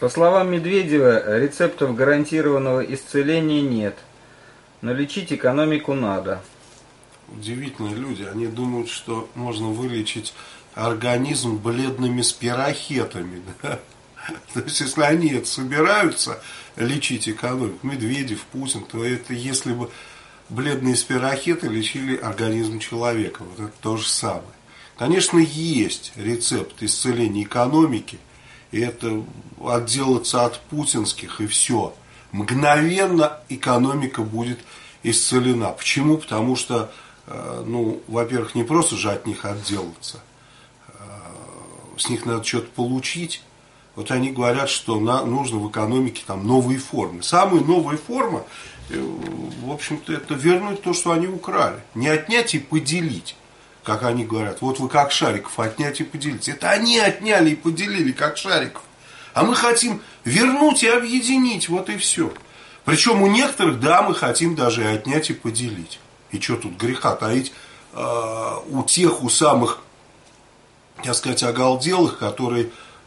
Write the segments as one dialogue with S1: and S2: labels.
S1: По словам Медведева, рецептов гарантированного исцеления нет. Но лечить экономику надо.
S2: Удивительные люди. Они думают, что можно вылечить организм бледными спирохетами. Да? То есть, если они это собираются лечить экономику, Медведев, Путин, то это если бы бледные спирохеты лечили организм человека. Вот это то же самое. Конечно, есть рецепт исцеления экономики. И это отделаться от путинских, и все. Мгновенно экономика будет исцелена. Почему? Потому что, во-первых, не просто же от них отделаться. С них надо что-то получить. Вот они говорят, что нужно в экономике там новые формы. Самая новая форма, в общем-то, это вернуть то, что они украли. Не отнять и поделить. Как они говорят, вот вы как Шариков отнять и поделить. Это они отняли и поделили, как Шариков. А мы хотим вернуть и объединить, вот и все. Причем у некоторых, да, мы хотим даже и отнять и поделить. И что тут греха таить? У тех, у самых, так сказать, оголделых, которые,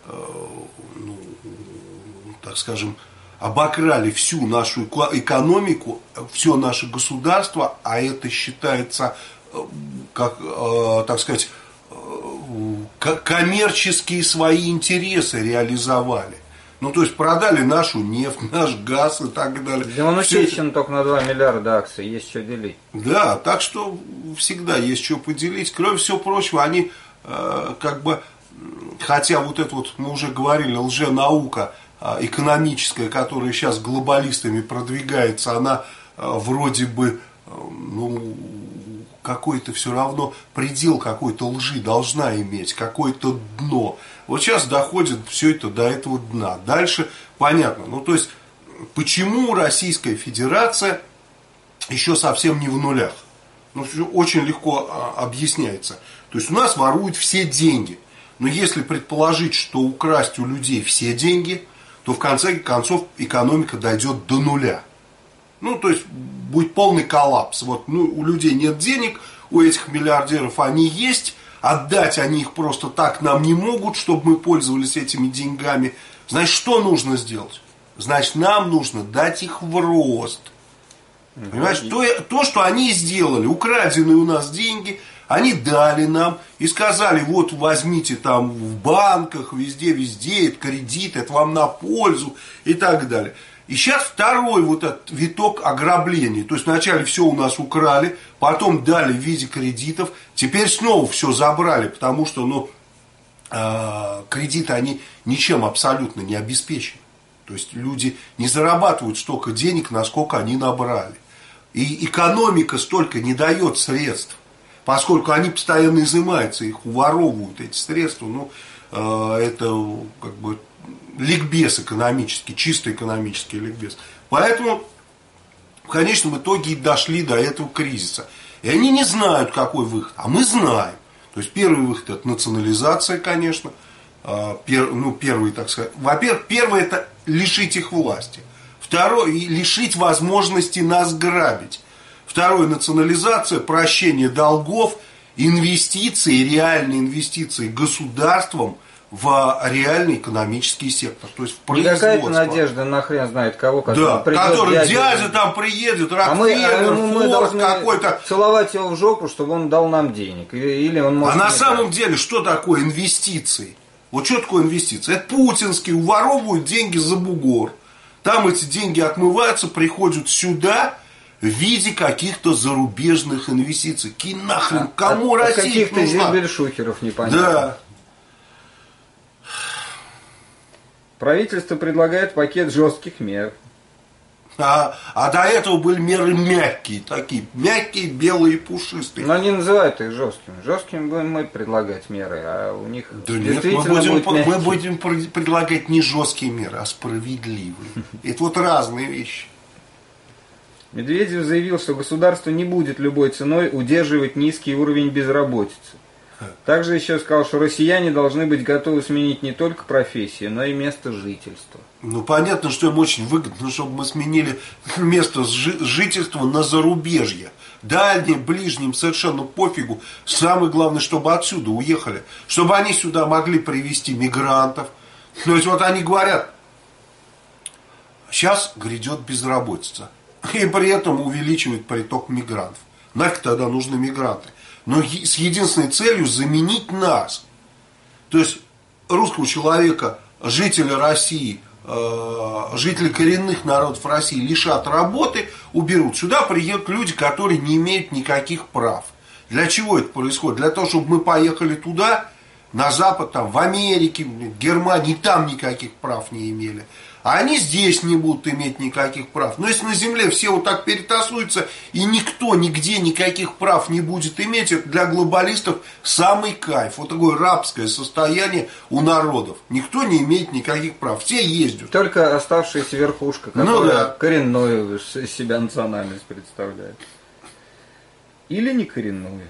S2: так скажем, обокрали всю нашу экономику, все наше государство, а это считается, как, так сказать, коммерческие свои интересы реализовали. То есть продали нашу нефть, наш газ и так далее.
S1: Демонстрировано только на 2 миллиарда акций, есть что делить.
S2: Да, так что всегда есть что поделить. Кроме всего прочего, они хотя вот это вот, мы уже говорили, лженаука экономическая, которая сейчас глобалистами продвигается, она вроде бы, какой-то все равно предел какой-то лжи должна иметь, какое-то дно. Вот сейчас доходит все это до этого дна. Дальше понятно. То есть, почему Российская Федерация еще совсем не в нулях? Очень легко объясняется. То есть, у нас воруют все деньги. Но если предположить, что украсть у людей все деньги, то в конце концов экономика дойдет до нуля. То есть, будет полный коллапс. Вот, у людей нет денег, у этих миллиардеров они есть, отдать они их просто так нам не могут, чтобы мы пользовались этими деньгами. Значит, что нужно сделать? Значит, нам нужно дать их в рост. Понимаешь, то, что они сделали, украденные у нас деньги, они дали нам и сказали, вот возьмите там в банках, везде, это кредит, это вам на пользу и так далее. И сейчас второй вот этот виток ограбления. То есть вначале все у нас украли, потом дали в виде кредитов, теперь снова все забрали, потому что кредиты они ничем абсолютно не обеспечены. То есть люди не зарабатывают столько денег, насколько они набрали. И экономика столько не дает средств, поскольку они постоянно изымаются, их уворовывают, эти средства. Это как бы ликбез экономический, чисто экономический ликбез. Поэтому в конечном итоге и дошли до этого кризиса. И они не знают, какой выход. А мы знаем. То есть первый выход — это национализация, конечно. Первый, так сказать. Во-первых, первый — это лишить их власти. Второй — лишить возможности нас грабить. Второе — национализация, прощение долгов, инвестиции, реальные инвестиции государством в реальный экономический сектор, то есть в производство.
S1: Какая-то надежда на хрен знает кого,
S2: который дядя там приедет, Рокфеллер,
S1: мы должны
S2: какой-то.
S1: Целовать его в жопу, чтобы он дал нам денег. Или он может
S2: на самом деле, что такое инвестиции? Вот что такое инвестиции? Это путинские уворовывают деньги за бугор. Там эти деньги отмываются, приходят сюда в виде каких-то зарубежных инвестиций. Нахрен, кому Россия нужна?
S1: Каких-то зельбельшухеров непонятно.
S2: Да.
S1: Правительство предлагает пакет жестких мер.
S2: А до этого были меры мягкие, такие мягкие, белые, пушистые.
S1: Но они называют их жесткими. Жесткими будем мы предлагать меры, а у них
S2: да нет, мы будем предлагать не жесткие меры, а справедливые. Это вот разные вещи.
S1: Медведев заявил, что государство не будет любой ценой удерживать низкий уровень безработицы. Также еще сказал, что россияне должны быть готовы сменить не только профессию, но и место жительства.
S2: Понятно, что им очень выгодно, чтобы мы сменили место жительства на зарубежье. Дальним, ближним, совершенно пофигу. Самое главное, чтобы отсюда уехали. Чтобы они сюда могли привезти мигрантов. То есть вот они говорят, сейчас грядет безработица. И при этом увеличивает приток мигрантов. Нафиг тогда нужны мигранты? Но с единственной целью заменить нас. То есть русского человека, жителя России, жители коренных народов России лишат работы, уберут. Сюда приедут люди, которые не имеют никаких прав. Для чего это происходит? Для того, чтобы мы поехали туда, на Запад, там, в Америке, в Германии, там никаких прав не имели. А они здесь не будут иметь никаких прав. Но если на земле все вот так перетасуются, и никто нигде никаких прав не будет иметь, это для глобалистов самый кайф. Вот такое рабское состояние у народов. Никто не имеет никаких прав. Все ездят.
S1: Только оставшаяся верхушка, которая коренную себя национальность представляет. Или не коренную.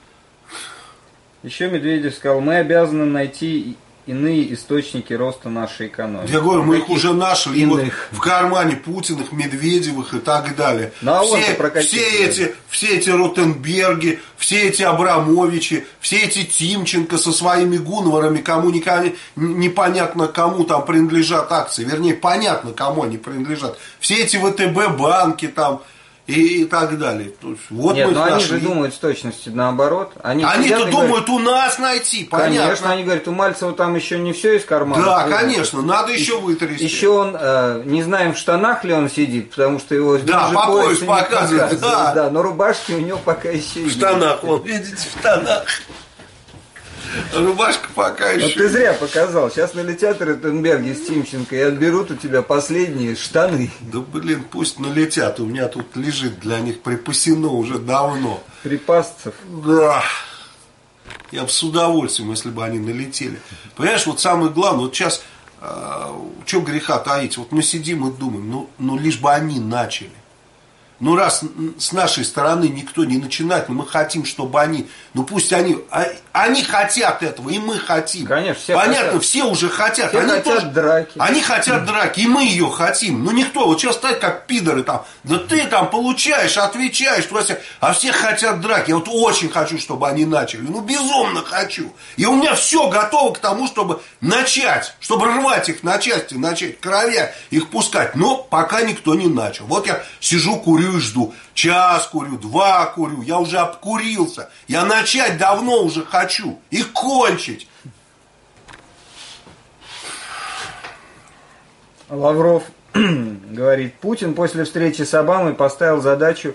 S1: Еще Медведев сказал, мы обязаны найти иные источники роста нашей экономики. Я
S2: говорю, мы их уже нашли вот в кармане Путиных, Медведевых и так далее. Все эти Ротенберги, все эти Абрамовичи, все эти Тимченко со своими гунворами, кому непонятно кому там принадлежат акции, вернее, понятно, кому они принадлежат. Все эти ВТБ банки там и так далее. Вот
S1: нет, но они же думают с точностью наоборот.
S2: Они-то думают говорят, у нас найти, понятно.
S1: Конечно, они говорят, у Мальцева там еще не все из кармана.
S2: Да, конечно, надо еще вытрясти.
S1: Еще он, не знаем, в штанах ли он сидит, потому что его
S2: да, по пояс показывает.
S1: Да, но рубашки у него пока еще
S2: в штанах, вот видите, в штанах. Рубашка пока еще.
S1: Вот ты зря показал. Сейчас налетят Ротенберги с Тимченко и отберут у тебя последние штаны.
S2: Да блин, пусть налетят. У меня тут лежит для них припасено уже давно.
S1: Припасцев.
S2: Да. Я бы с удовольствием, если бы они налетели. Понимаешь, вот самое главное, вот сейчас, что греха таить, вот мы сидим и думаем, ну лишь бы они начали. Ну, раз с нашей стороны никто не начинает, но мы хотим, чтобы они, ну пусть они хотят этого, и мы хотим.
S1: Конечно, все
S2: понятно,
S1: хотят.
S2: Все уже хотят.
S1: Все хотят тоже, драки.
S2: Они хотят драки, и мы ее хотим. Ну, никто, вот сейчас стать как пидоры там, да ты там получаешь, отвечаешь, а все хотят драки. Я вот очень хочу, чтобы они начали, ну, безумно хочу. И у меня все готово к тому, чтобы начать, чтобы рвать их на части, начать кровя их пускать. Но пока никто не начал. Вот я сижу, курю и жду. Час курю, 2 курю, я уже обкурился. Я начать давно уже хочу. И кончить.
S1: Лавров говорит, Путин после встречи с Обамой поставил задачу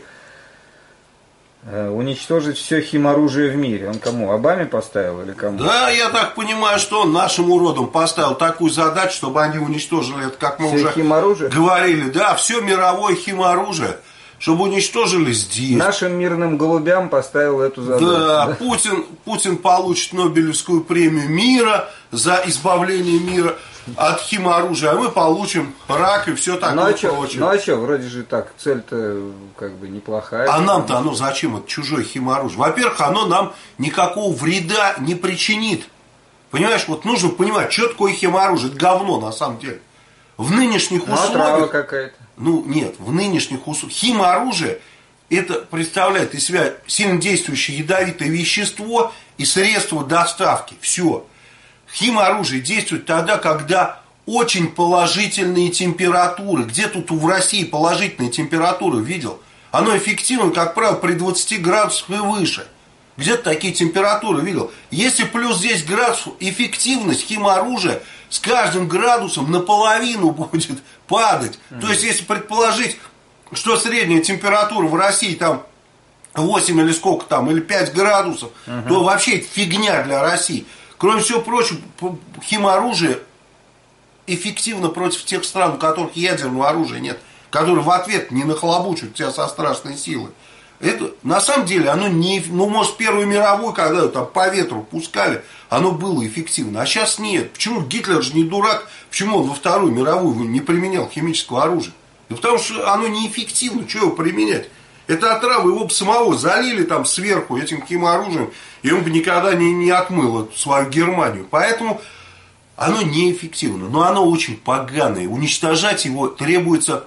S1: уничтожить все химоружие в мире. Он кому? Обаме поставил или кому?
S2: Да, я так понимаю, что он нашим уродам поставил такую задачу, чтобы они уничтожили это, как мы
S1: все
S2: уже
S1: химоружие?
S2: Говорили. Да, все мировое химоружие. Чтобы уничтожили здесь.
S1: Нашим мирным голубям поставил эту задачу.
S2: Да, Путин получит Нобелевскую премию мира за избавление мира от химоружия, а мы получим рак и все такое прочее.
S1: Ну а что, вроде же так, цель-то как бы неплохая.
S2: А нам-то оно зачем, это чужое химоружие? Во-первых, оно нам никакого вреда не причинит. Понимаешь, вот нужно понимать, что такое химоружие, это говно на самом деле. В нынешних условиях...
S1: Отрава какая-то.
S2: Ну, нет, в нынешних условиях химоружие это представляет из себя сильнодействующее ядовитое вещество и средство доставки. Все. Химоружие действует тогда, когда очень положительные температуры. Где тут в России положительные температуры видел? Оно эффективно, как правило, при 20 градусах и выше. Где-то такие температуры видел. Если плюс 10 градусов, эффективность химоружия с каждым градусом наполовину будет падать. То есть, если предположить, что средняя температура в России там 8 или сколько там, или 5 градусов, то вообще это фигня для России. Кроме всего прочего, химоружие эффективно против тех стран, у которых ядерного оружия нет, которые в ответ не нахлобучат тебя со страшной силой. Это, на самом деле, оно не... Ну, может, Первую мировую, когда там по ветру пускали, оно было эффективно. А сейчас нет. Почему Гитлер же не дурак? Почему он во Вторую мировую не применял химического оружия? Да потому что оно неэффективно. Что его применять? Это отрава, его бы самого залили там сверху этим химоружием, и он бы никогда не отмыл свою Германию. Поэтому оно неэффективно. Но оно очень поганое. Уничтожать его требуется...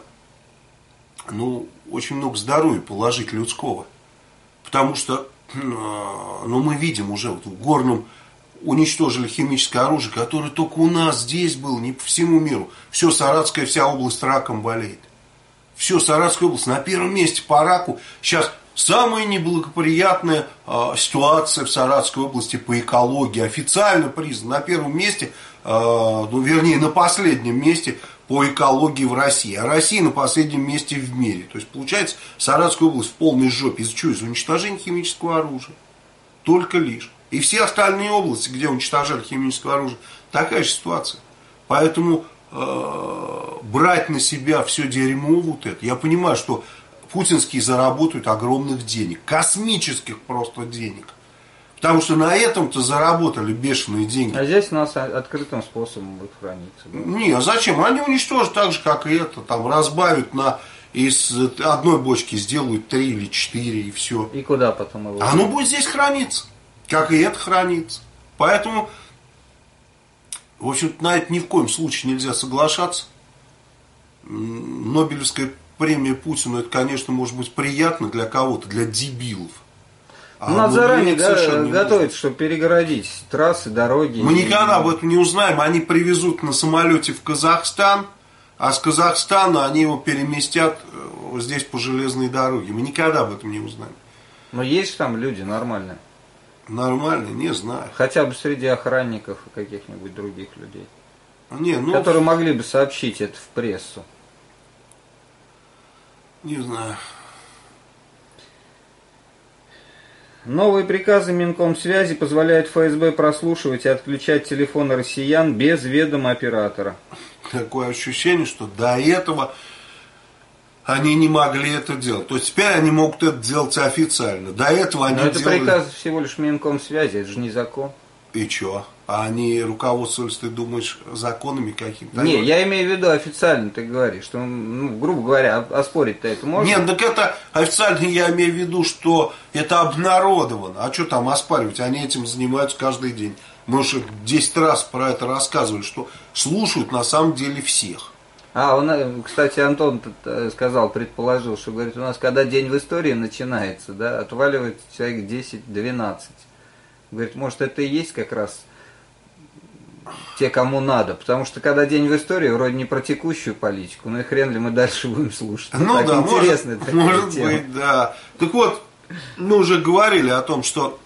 S2: Ну, очень много здоровья положить людского. Потому что, ну, мы видим уже вот в горном уничтожили химическое оружие, которое только у нас здесь было, не по всему миру. Все, Саратовская вся область раком болеет. Все, Саратовская область на первом месте по раку. Сейчас самая неблагоприятная ситуация в Саратовской области по экологии. Официально признана на первом месте, вернее, на последнем месте по экологии в России. А Россия на последнем месте в мире. То есть, получается, Саратовская область в полной жопе. Из-за чего? Из-за уничтожения химического оружия. Только лишь. И все остальные области, где уничтожали химическое оружие, такая же ситуация. Поэтому брать на себя все дерьмо вот это, я понимаю, что путинские заработают огромных денег, космических просто денег. Потому что на этом-то заработали бешеные деньги.
S1: А здесь у нас открытым способом будет храниться. Да?
S2: Не, а зачем? Они уничтожат так же, как и это. Там разбавят из одной бочки, сделают 3 или 4 и все.
S1: И куда потом его?
S2: Оно будет здесь храниться, как и это хранится. Поэтому, в общем-то, на это ни в коем случае нельзя соглашаться. Нобелевская премия Путину, это, конечно, может быть приятно для кого-то, для дебилов.
S1: Надо заранее готовиться, чтобы перегородить трассы, дороги.
S2: Мы никогда об этом не узнаем. Они привезут на самолете в Казахстан, а с Казахстана они его переместят здесь по железной дороге. Мы никогда об этом не узнаем.
S1: Но есть там люди нормальные?
S2: Нормально, не знаю.
S1: Хотя бы среди охранников и каких-нибудь других людей.
S2: Не, ну,
S1: которые могли бы сообщить это в прессу.
S2: Не знаю.
S1: Новые приказы Минкомсвязи позволяют ФСБ прослушивать и отключать телефоны россиян без ведома оператора.
S2: Такое ощущение, что до этого они не могли это делать. То есть теперь они могут это делать официально. До этого они
S1: Но это
S2: делали...
S1: приказ всего лишь Минкомсвязи, это же не закон.
S2: И что? А они руководствовались, ты думаешь, законами какими-то?
S1: Не, я имею в виду официально, ты говоришь, что, ну, грубо говоря, оспорить-то это можно?
S2: Нет, так это официально я имею в виду, что это обнародовано. А что там оспаривать? Они этим занимаются каждый день. Мы уже 10 раз про это рассказывали, что слушают на самом деле всех.
S1: Кстати, Антон сказал, предположил, что, говорит, у нас когда день в истории начинается, да, отваливает человек 10-12. Говорит, может, это и есть как раз те, кому надо. Потому что когда день в истории, вроде не про текущую политику, ну и хрен ли мы дальше будем слушать.
S2: Ну
S1: так
S2: да,
S1: интересно,
S2: может быть, да. Так вот, мы уже говорили о том, что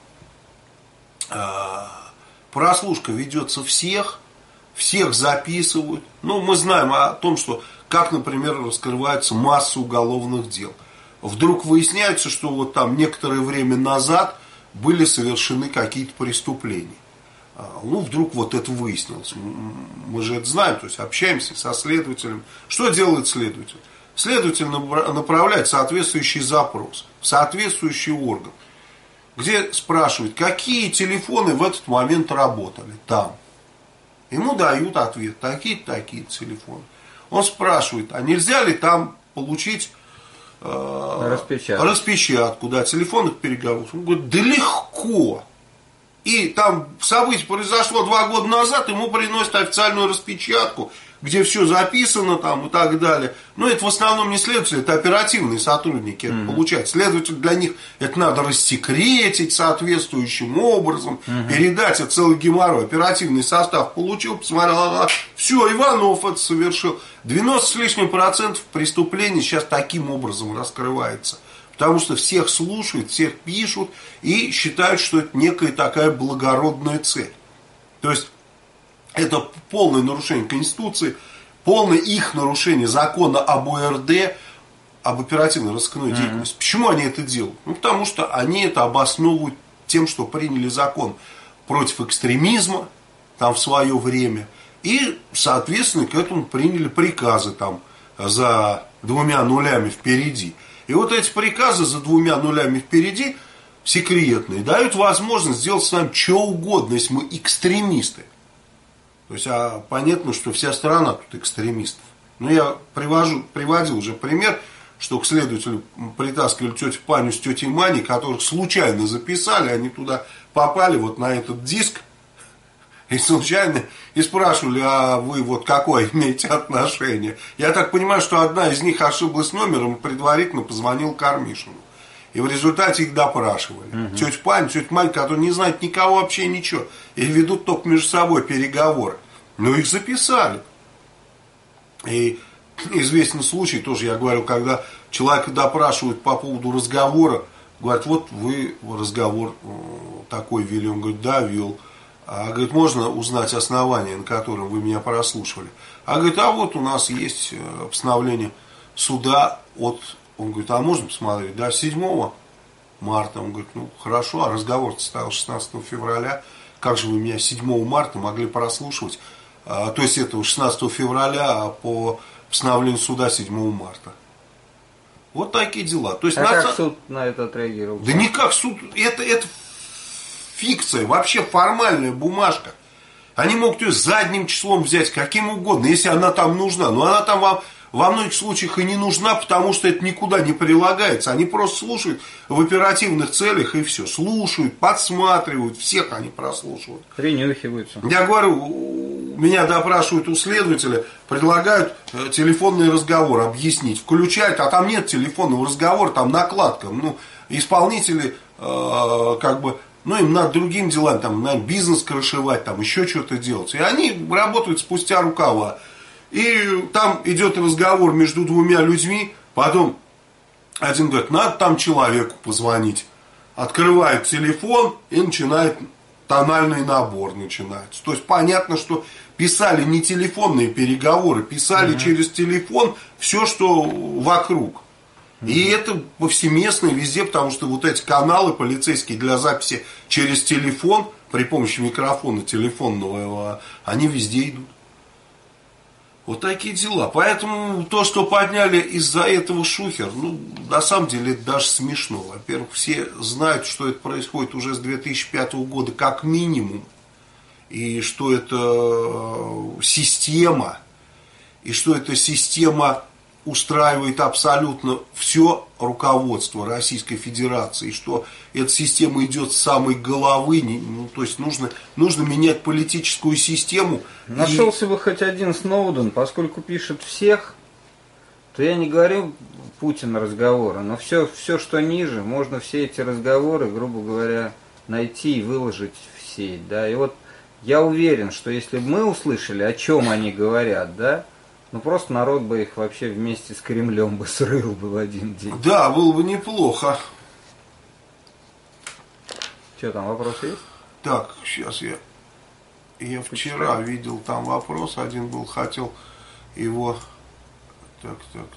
S2: прослушка ведется всех записывают. Ну, мы знаем о том, что, как, например, раскрывается масса уголовных дел. Вдруг выясняется, что вот там некоторое время назад были совершены какие-то преступления. Ну, вдруг вот это выяснилось. Мы же это знаем, то есть общаемся со следователем. Что делает следователь? Следователь направляет соответствующий запрос в соответствующий орган, где спрашивают, какие телефоны в этот момент работали там. Ему дают ответ, такие-то телефоны. Он спрашивает, а нельзя ли там получить распечатку, да, телефонных переговоров. Он говорит, да легко. И там событие произошло 2 года назад, ему приносят официальную распечатку, где все записано там и так далее. Но это в основном не следователи, это оперативные сотрудники это получают. Следователь для них это надо рассекретить соответствующим образом, передать, это целый геморрой. Оперативный состав получил, посмотрел, все, Иванов это совершил. 90 с лишним процентов преступлений сейчас таким образом раскрывается. Потому что всех слушают, всех пишут и считают, что это некая такая благородная цель. То есть это полное нарушение Конституции, полное их нарушение закона об ОРД, об оперативно-розыскной деятельности. Почему они это делают? Ну, потому что они это обосновывают тем, что приняли закон против экстремизма там в свое время. И, соответственно, к этому приняли приказы там за 2 нулями впереди. И вот эти приказы за 2 нулями впереди, секретные, дают возможность сделать с нами что угодно, если мы экстремисты. То есть, понятно, что вся страна тут экстремистов. Но я приводил уже пример, что к следователю притаскивали тетю Паню с тетей Маней, которых случайно записали, они туда попали вот на этот диск, и случайно, и спрашивали, а вы вот какое имеете отношение? Я так понимаю, что одна из них ошиблась номером и предварительно позвонила Кармишину. И в результате их допрашивали. Тетя Паня, тетя Мань, которые не знают никого вообще ничего. И ведут только между собой переговоры. Но их записали. И известный случай, тоже я говорю, когда человека допрашивают по поводу разговора, говорят, вот вы разговор такой вели. Он говорит, да, вел. А говорит, можно узнать основания, на котором вы меня прослушивали? А говорит, а вот у нас есть постановление суда от... Он говорит, а можно посмотреть? Да, 7 марта. Он говорит, ну хорошо, а разговор состоял 16 февраля. Как же вы меня 7 марта могли прослушивать? То есть это 16 февраля по постановлению суда 7 марта. Вот такие дела. То есть
S1: как суд на это отреагировал?
S2: Да никак суд, это фикция, вообще формальная бумажка. Они могут ее задним числом взять, каким угодно, если она там нужна. Но она там вам во многих случаях и не нужна, потому что это никуда не прилагается. Они просто слушают в оперативных целях и все. Слушают, подсматривают, всех они прослушивают.
S1: Принюхиваются.
S2: Я говорю, меня допрашивают у следователя, предлагают телефонный разговор объяснить. Включают, а там нет телефонного разговора, там накладка. Ну, исполнители им надо другим делам, там, надо бизнес крышевать, там, еще что-то делать. И они работают спустя рукава. И там идет разговор между двумя людьми, потом один говорит, надо там человеку позвонить. Открывает телефон и начинает, тональный набор начинается. То есть понятно, что писали не телефонные переговоры, писали через телефон все, что вокруг. И это повсеместно везде, потому что вот эти каналы полицейские для записи через телефон, при помощи микрофона телефонного, они везде идут. Вот такие дела. Поэтому то, что подняли из-за этого шухер, на самом деле это даже смешно. Во-первых, все знают, что это происходит уже с 2005 года как минимум. И что это система. И что эта система устраивает абсолютно все руководство Российской Федерации, и что эта система идет с самой головы, то есть нужно менять политическую систему.
S1: Нашелся бы хоть один Сноуден, поскольку пишет всех, то я не говорю Путин разговоры, но все, что ниже, можно все эти разговоры, грубо говоря, найти и выложить в сеть. Да? И вот я уверен, что если бы мы услышали, о чем они говорят, да, просто народ бы их вообще вместе с Кремлем бы срыл бы в один день.
S2: Да, было бы неплохо.
S1: Что там, вопросы есть?
S2: Так, сейчас я вчера видел там вопрос, один был, хотел его... Так.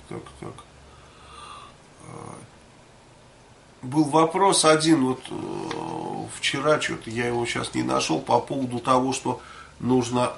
S2: Был вопрос один, вот вчера что-то я его сейчас не нашел, по поводу того, что нужно...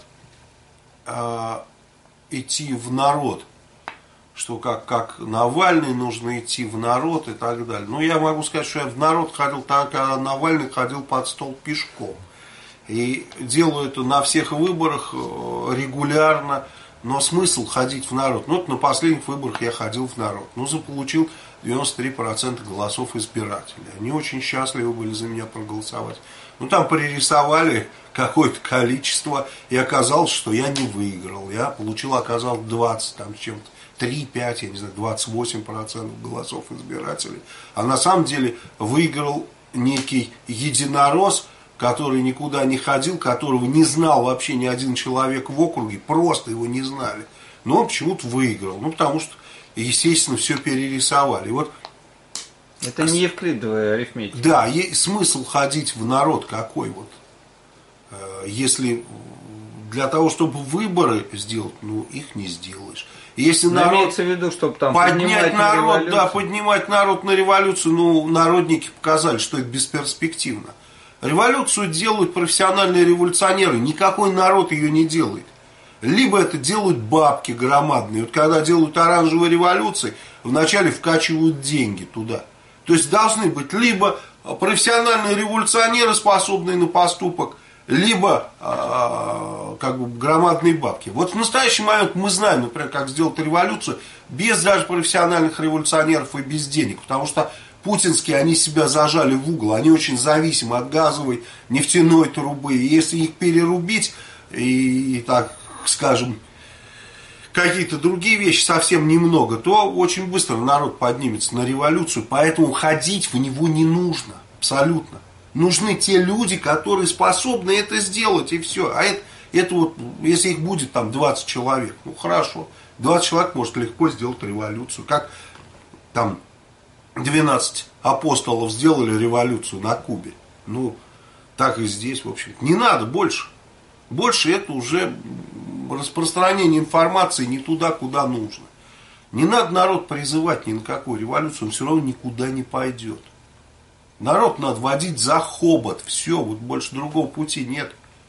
S2: идти в народ, что как Навальный нужно идти в народ и так далее. Но я могу сказать, что я в народ ходил так, а Навальный ходил под стол пешком. И делаю это на всех выборах регулярно, но смысл ходить в народ. Вот на последних выборах я ходил в народ. Заполучил 93% голосов избирателей. Они очень счастливы были за меня проголосовать. Там пририсовали какое-то количество, и оказалось, что я не выиграл. Я получил, оказалось, 20, там, с чем-то, 3-5, я не знаю, 28% голосов избирателей. А на самом деле выиграл некий единорос, который никуда не ходил, которого не знал вообще ни один человек в округе, просто его не знали. Но он почему-то выиграл, потому что, естественно, все перерисовали. И вот
S1: это не евклидовая арифметика.
S2: Да, смысл ходить в народ какой вот. Если для того, чтобы выборы сделать, их не сделаешь. Если
S1: имеется в виду, чтобы там
S2: поднять народ, поднимать народ на революцию, народники показали, что это бесперспективно. Революцию делают профессиональные революционеры, никакой народ ее не делает. Либо это делают бабки громадные. Вот когда делают оранжевые революции, вначале вкачивают деньги туда. То есть должны быть либо профессиональные революционеры, способные на поступок, либо громадные бабки. Вот в настоящий момент мы знаем, например, как сделать революцию без даже профессиональных революционеров и без денег. Потому что путинские, они себя зажали в угол. Они очень зависимы от газовой, нефтяной трубы. И если их перерубить и так, скажем, какие-то другие вещи совсем немного, то очень быстро народ поднимется на революцию, поэтому ходить в него не нужно, абсолютно. Нужны те люди, которые способны это сделать, и все. А это вот, если их будет там 20 человек, ну хорошо, 20 человек может легко сделать революцию, как там 12 апостолов сделали революцию на Кубе. Ну, так и здесь, в общем. Не надо больше. Больше это уже распространение информации не туда, куда нужно. Не надо народ призывать ни на какую революцию, он все равно никуда не пойдет. Народ надо водить за хобот. Все, вот больше другого пути нет.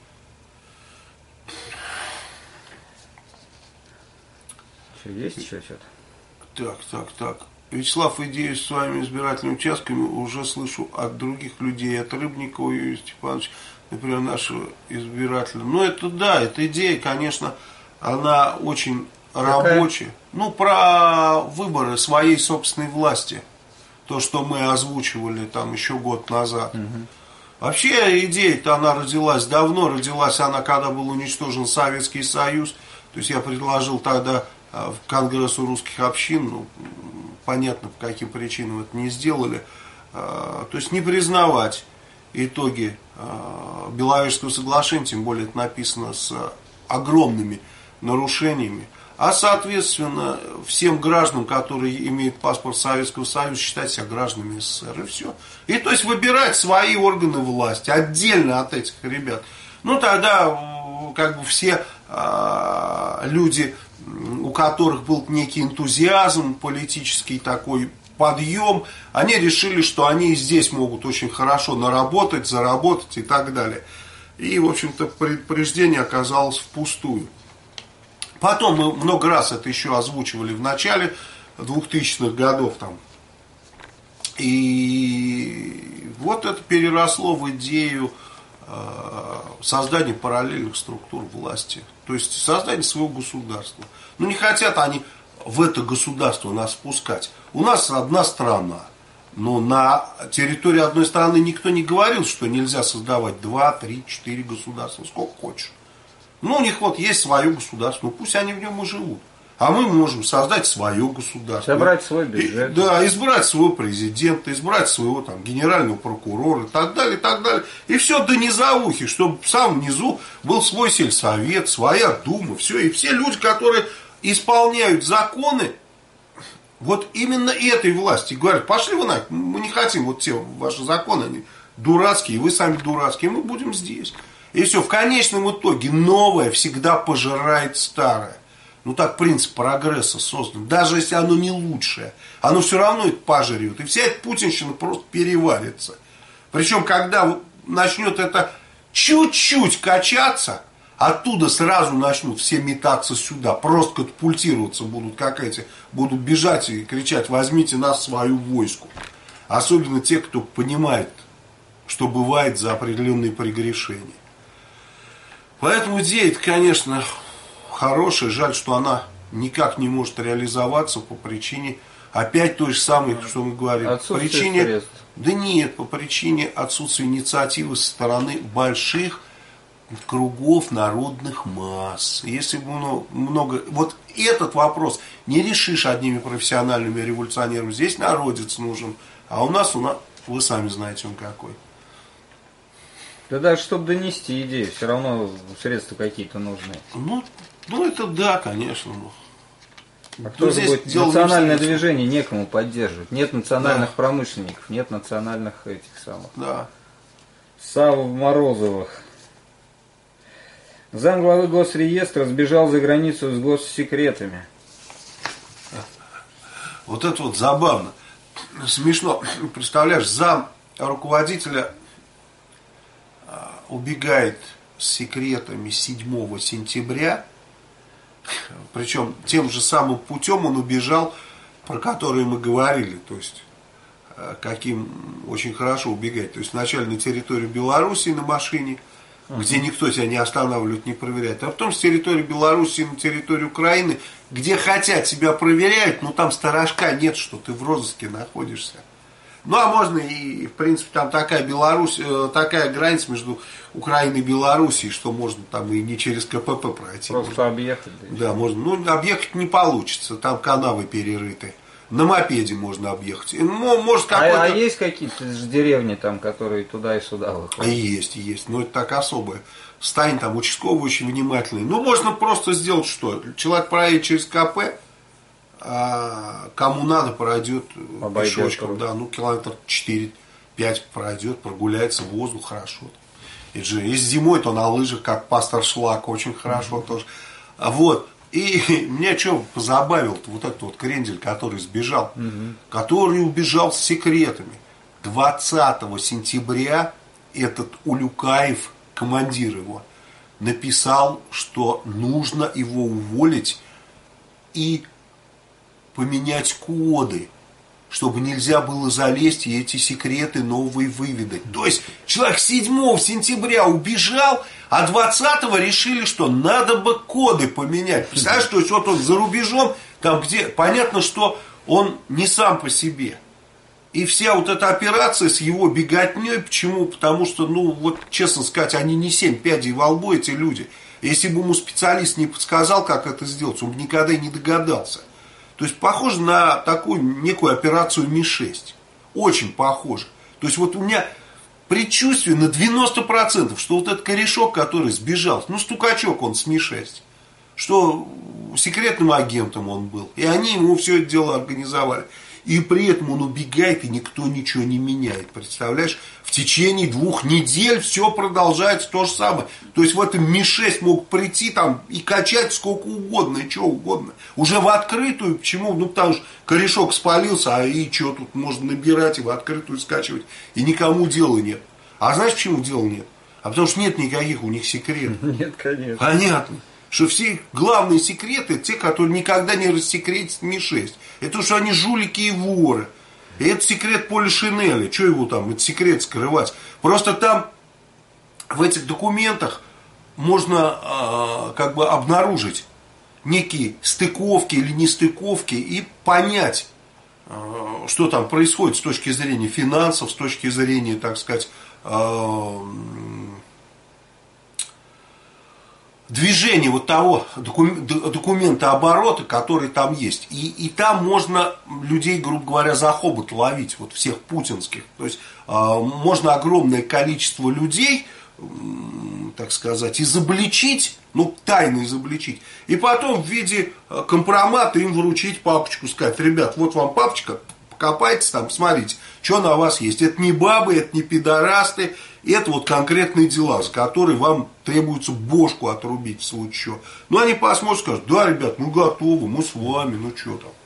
S1: Что, есть еще что-то?
S2: Так. Вячеслав, идею с своими избирательными участками уже слышу от других людей, от Рыбникова Юрия Степановича, например, нашего избирателя. Ну, это да, эта идея, конечно, она очень рабочая. Ну, про выборы своей собственной власти. То, что мы озвучивали там еще год назад. Угу. Вообще, идея-то она родилась давно. Родилась она, когда был уничтожен Советский Союз. То есть, я предложил тогда в Конгрессу русских общин, ну, понятно, по каким причинам это не сделали. То есть, не признавать итоги Беловежского соглашения, тем более это написано с огромными нарушениями. А, соответственно, всем гражданам, которые имеют паспорт Советского Союза, считать себя гражданами СССР, и все. И то есть выбирать свои органы власти, отдельно от этих ребят. Ну, тогда как бы все люди, у которых был некий энтузиазм, политический такой подъем, они решили, что они здесь могут очень хорошо наработать, заработать и так далее. И, в общем-то, предупреждение оказалось впустую. Потом мы много раз это еще озвучивали в начале 2000-х годов. Там. И вот это переросло в идею создания параллельных структур власти. То есть создание своего государства. Но не хотят они в это государство нас пускать. У нас одна страна. Но на территории одной страны никто не говорил, что нельзя создавать 2, 3, 4 государства. Сколько хочешь. Ну, у них вот есть свое государство, ну пусть они в нем и живут. А мы можем создать свое государство.
S1: Собрать свой бюджет.
S2: Да, избрать своего президента, избрать своего там, генерального прокурора и так далее, и так далее. И все до низовухи, чтобы в самом низу был свой сельсовет, своя дума, все. И все люди, которые исполняют законы, вот именно этой власти говорят, пошли вы нафиг, мы не хотим вот те ваши законы, они дурацкие, вы сами дурацкие, мы будем здесь. И все, в конечном итоге новое всегда пожирает старое. Ну так принцип прогресса создан. Даже если оно не лучшее, оно все равно это пожрет. И вся эта путинщина просто переварится. Причем, когда начнет это чуть-чуть качаться, оттуда сразу начнут все метаться сюда. Просто катапультироваться будут, как эти. Будут бежать и кричать, возьмите нас в свою войску. Особенно те, кто понимает, что бывает за определенные прегрешения. Поэтому идея-то, конечно, хорошая. Жаль, что она никак не может реализоваться по причине, опять той же самой, что мы говорим. По причине, средств. Да нет, по причине отсутствия инициативы со стороны больших кругов народных масс. Если много... Вот этот вопрос не решишь одними профессиональными революционерами. Здесь народец нужен. А у нас, вы сами знаете, он какой.
S1: Да даже чтобы донести идею, все равно средства какие-то нужны.
S2: Ну это да, конечно.
S1: А кто же будет национальное движение некому поддерживать? Нет национальных промышленников, нет национальных этих самых.
S2: Да.
S1: Савв Морозовых. Замглавы Госреестра сбежал за границу с госсекретами.
S2: Вот это вот забавно. Смешно. Представляешь, зам руководителя убегает с секретами 7 сентября, причем тем же самым путем он убежал, про который мы говорили, то есть каким очень хорошо убегать. То есть вначале на территорию Белоруссии на машине, где никто тебя не останавливает, не проверяет, а потом с территории Белоруссии на территорию Украины, где хотят тебя проверяют, но там сторожка нет, что ты в розыске находишься. Ну, а можно и, в принципе, там такая Беларусь, такая граница между Украиной и Белоруссией, что можно там и не через КПП пройти.
S1: Просто
S2: можно
S1: объехать.
S2: Да, можно. Ну, объехать не получится, там канавы перерыты. На мопеде можно объехать. Ну, может,
S1: а есть какие-то деревни там, которые туда и сюда выходят?
S2: Есть. Но это так особое. Стань там участковый очень внимательный. Ну, можно просто сделать что? Человек проедет через КП, а кому надо, пройдет пешочком. Да, ну, километр 4-5 пройдет, прогуляется, воздух хорошо. И же, если зимой, то на лыжах, как пастор Шлак, очень хорошо тоже. Вот. И меня что позабавил, вот этот вот крендель, который сбежал, который убежал с секретами. 20 сентября этот Улюкаев, командир его, написал, что нужно его уволить и поменять коды, чтобы нельзя было залезть и эти секреты новые выведать. То есть человек 7 сентября убежал, а 20-го решили, что надо бы коды поменять. Представляешь, то есть вот он за рубежом, там где, понятно, что он не сам по себе. И вся вот эта операция с его беготней, почему? Потому что, ну, вот, честно сказать, они не 7 пядей во лбу, эти люди. Если бы ему специалист не подсказал, как это сделать, он бы никогда и не догадался. То есть, похоже на такую некую операцию Ми-6. Очень похоже. То есть, вот у меня предчувствие на 90%, что вот этот корешок, который сбежал, ну, стукачок он с Ми-6, что секретным агентом он был. И они ему все это дело организовали. И при этом он убегает, и никто ничего не меняет. Представляешь? В течение 2 недель все продолжается то же самое. То есть в этом Ми-6 мог прийти там и качать сколько угодно, и что угодно. Уже в открытую. Почему? Ну, потому что корешок спалился, а и что тут можно набирать и в открытую скачивать. И никому дела нет. А знаешь, почему дела нет? А потому что нет никаких у них секретов.
S1: Нет, конечно.
S2: Понятно. Что все главные секреты, те, которые никогда не рассекретят Ми-6. Это что они жулики и воры. И это секрет Поля Шинеля. Что его там, этот секрет скрывать? Просто там в этих документах можно как бы обнаружить некие стыковки или нестыковки и понять, что там происходит с точки зрения финансов, с точки зрения, так сказать, движение вот того документа оборота, который там есть. И там можно людей, грубо говоря, за хобот ловить, вот всех путинских. То есть можно огромное количество людей, так сказать, изобличить, ну, тайно изобличить. И потом в виде компромата им вручить папочку, сказать: ребят, вот вам папочка, покопайтесь там, смотрите, что на вас есть. Это не бабы, это не пидорасты. Это вот конкретные дела, за которые вам требуется бошку отрубить в случае чего. Ну, они посмотрят, скажут: да, ребят, мы готовы, мы с вами, ну, что там.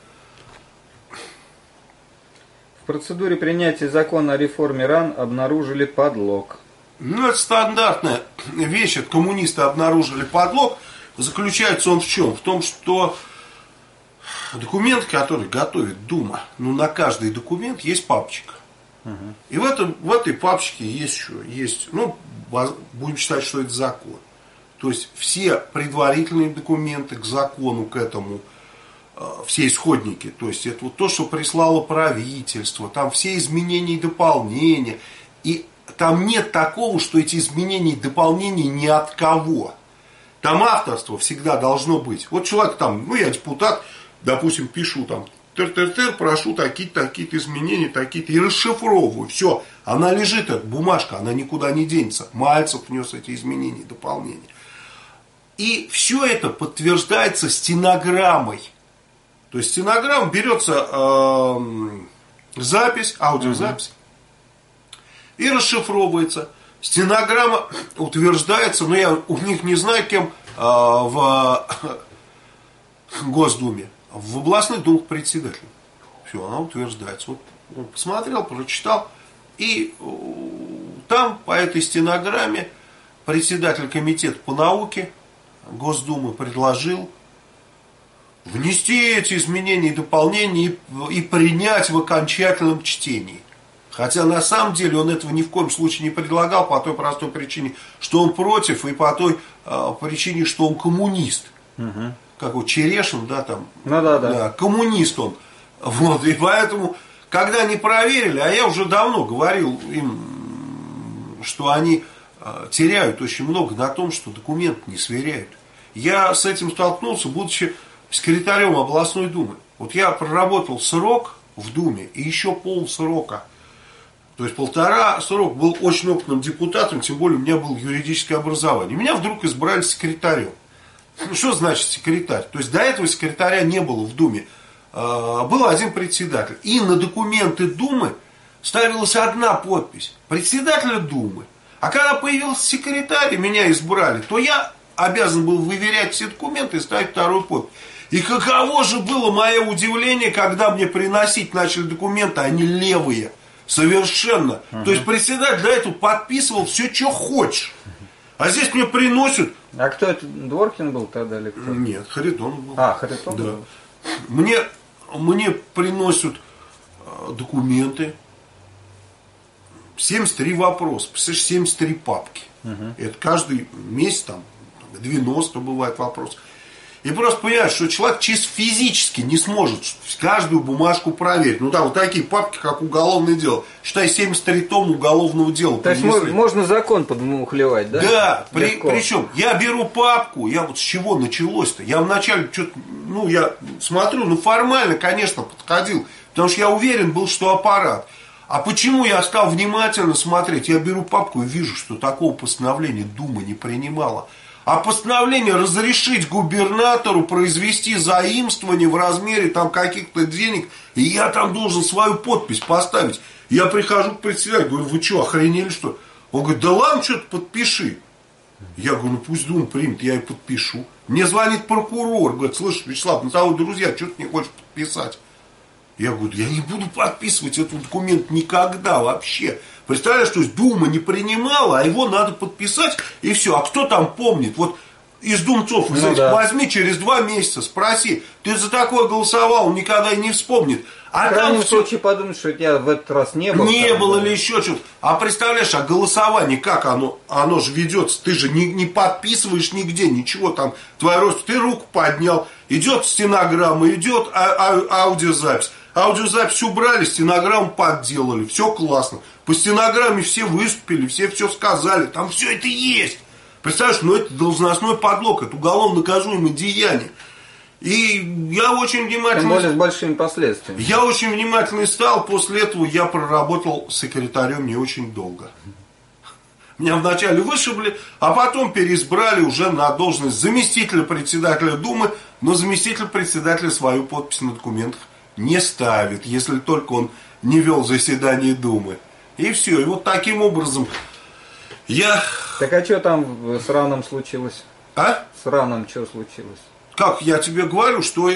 S1: В процедуре принятия закона о реформе РАН обнаружили подлог.
S2: Ну, это стандартная вещь, это коммунисты обнаружили подлог. Заключается он в чем? В том, что документ, который готовит Дума, ну, на каждый документ есть папочка. И в этой папочке есть что? Есть, ну, будем считать, что это закон. То есть все предварительные документы к закону, к этому, все исходники. То есть это вот то, что прислало правительство, там все изменения и дополнения. И там нет такого, что эти изменения и дополнения ни от кого. Там авторство всегда должно быть. Вот человек там, ну, я депутат, допустим, пишу там: прошу такие-то изменения, такие-то, и расшифровываю. Все, она лежит, эта бумажка, она никуда не денется. Мальцев внес эти изменения, дополнения. И все это подтверждается стенограммой. То есть стенограмма, берется запись, аудиозапись, и расшифровывается. Стенограмма утверждается, но я у них не знаю, кем в Госдуме. В областных думах председателем. Все, она утверждается. Вот он посмотрел, прочитал. И там по этой стенограмме председатель комитета по науке Госдумы предложил внести эти изменения и дополнения и принять в окончательном чтении. Хотя на самом деле он этого ни в коем случае не предлагал по той простой причине, что он против, и по той причине, что он коммунист. Как вот Черешин, да, там,
S1: ну, да,
S2: коммунист он. Вот, и поэтому, когда они проверили, а я уже давно говорил им, что они теряют очень много на том, что документы не сверяют. Я с этим столкнулся, будучи секретарем областной думы. Вот я проработал срок в Думе и еще полсрока. То есть полтора срок, был очень опытным депутатом, тем более у меня было юридическое образование. Меня вдруг избрали секретарем. Ну, что значит секретарь? То есть до этого секретаря не было в Думе. Был один председатель. И на документы Думы ставилась одна подпись. Председателя Думы. А когда появился секретарь и меня избрали, то я обязан был выверять все документы и ставить вторую подпись. И каково же было мое удивление, когда мне приносить начали документы, они левые. Совершенно. То есть председатель до этого подписывал все, что хочешь. А здесь мне приносят...
S1: А кто это? Дворкин был тогда или кто?
S2: Нет, Харитон был.
S1: А, Харитон
S2: да.
S1: был.
S2: Мне приносят документы. 73 вопроса. Представляешь, 73 папки. Это каждый месяц там 90 бывает вопрос. И просто понимаешь, что человек чисто физически не сможет каждую бумажку проверить. Ну да, вот такие папки, как уголовное дело. Считай, 73 тома уголовного дела.
S1: То есть можно закон подмухлевать, да?
S2: Да, причем я беру папку, я вот с чего началось-то? Я вначале что-то, я смотрю, формально, конечно, подходил. Потому что я уверен был, что аппарат. А почему я стал внимательно смотреть? Я беру папку и вижу, что такого постановления Дума не принимала. А постановление разрешить губернатору произвести заимствование в размере там каких-то денег, и я там должен свою подпись поставить. Я прихожу к председателю, говорю, вы что, охренели что? Он говорит, да ладно, что-то подпиши. Я говорю, пусть Дума примет, я и подпишу. Мне звонит прокурор, говорит, слышь, Вячеслав, мы с тобой друзья, что ты не хочешь подписать? Я говорю, я не буду подписывать этот документ никогда вообще. Представляешь, то есть Дума не принимала, а его надо подписать, и все. А кто там помнит? Вот из думцов возьми через 2 месяца, спроси, ты за такое голосовал, он никогда и не вспомнит. А
S1: в крайнем случае подумать, что у тебя в этот раз не было.
S2: Не было ли еще что-то. А представляешь, а голосование, как оно же ведется? Ты же не подписываешь нигде, ничего там. Твоя рост, ты руку поднял, идет стенограмма, идет аудиозапись. Аудиозапись убрали, стенограмму подделали, все классно. По стенограмме все выступили, все сказали, там все это есть. Представляешь, это должностной подлог, это уголовно наказуемое деяние. И я очень внимательно...
S1: Тем более с большими последствиями.
S2: Я очень внимательный стал, после этого я проработал секретарем не очень долго. Меня вначале вышибли, а потом переизбрали уже на должность заместителя председателя Думы, но заместитель председателя свою подпись на документах не ставит, если только он не вел заседание Думы. И все. И вот таким образом я...
S1: Так а что там с Раном случилось?
S2: А?
S1: С Раном что случилось?
S2: Как я тебе говорю, что...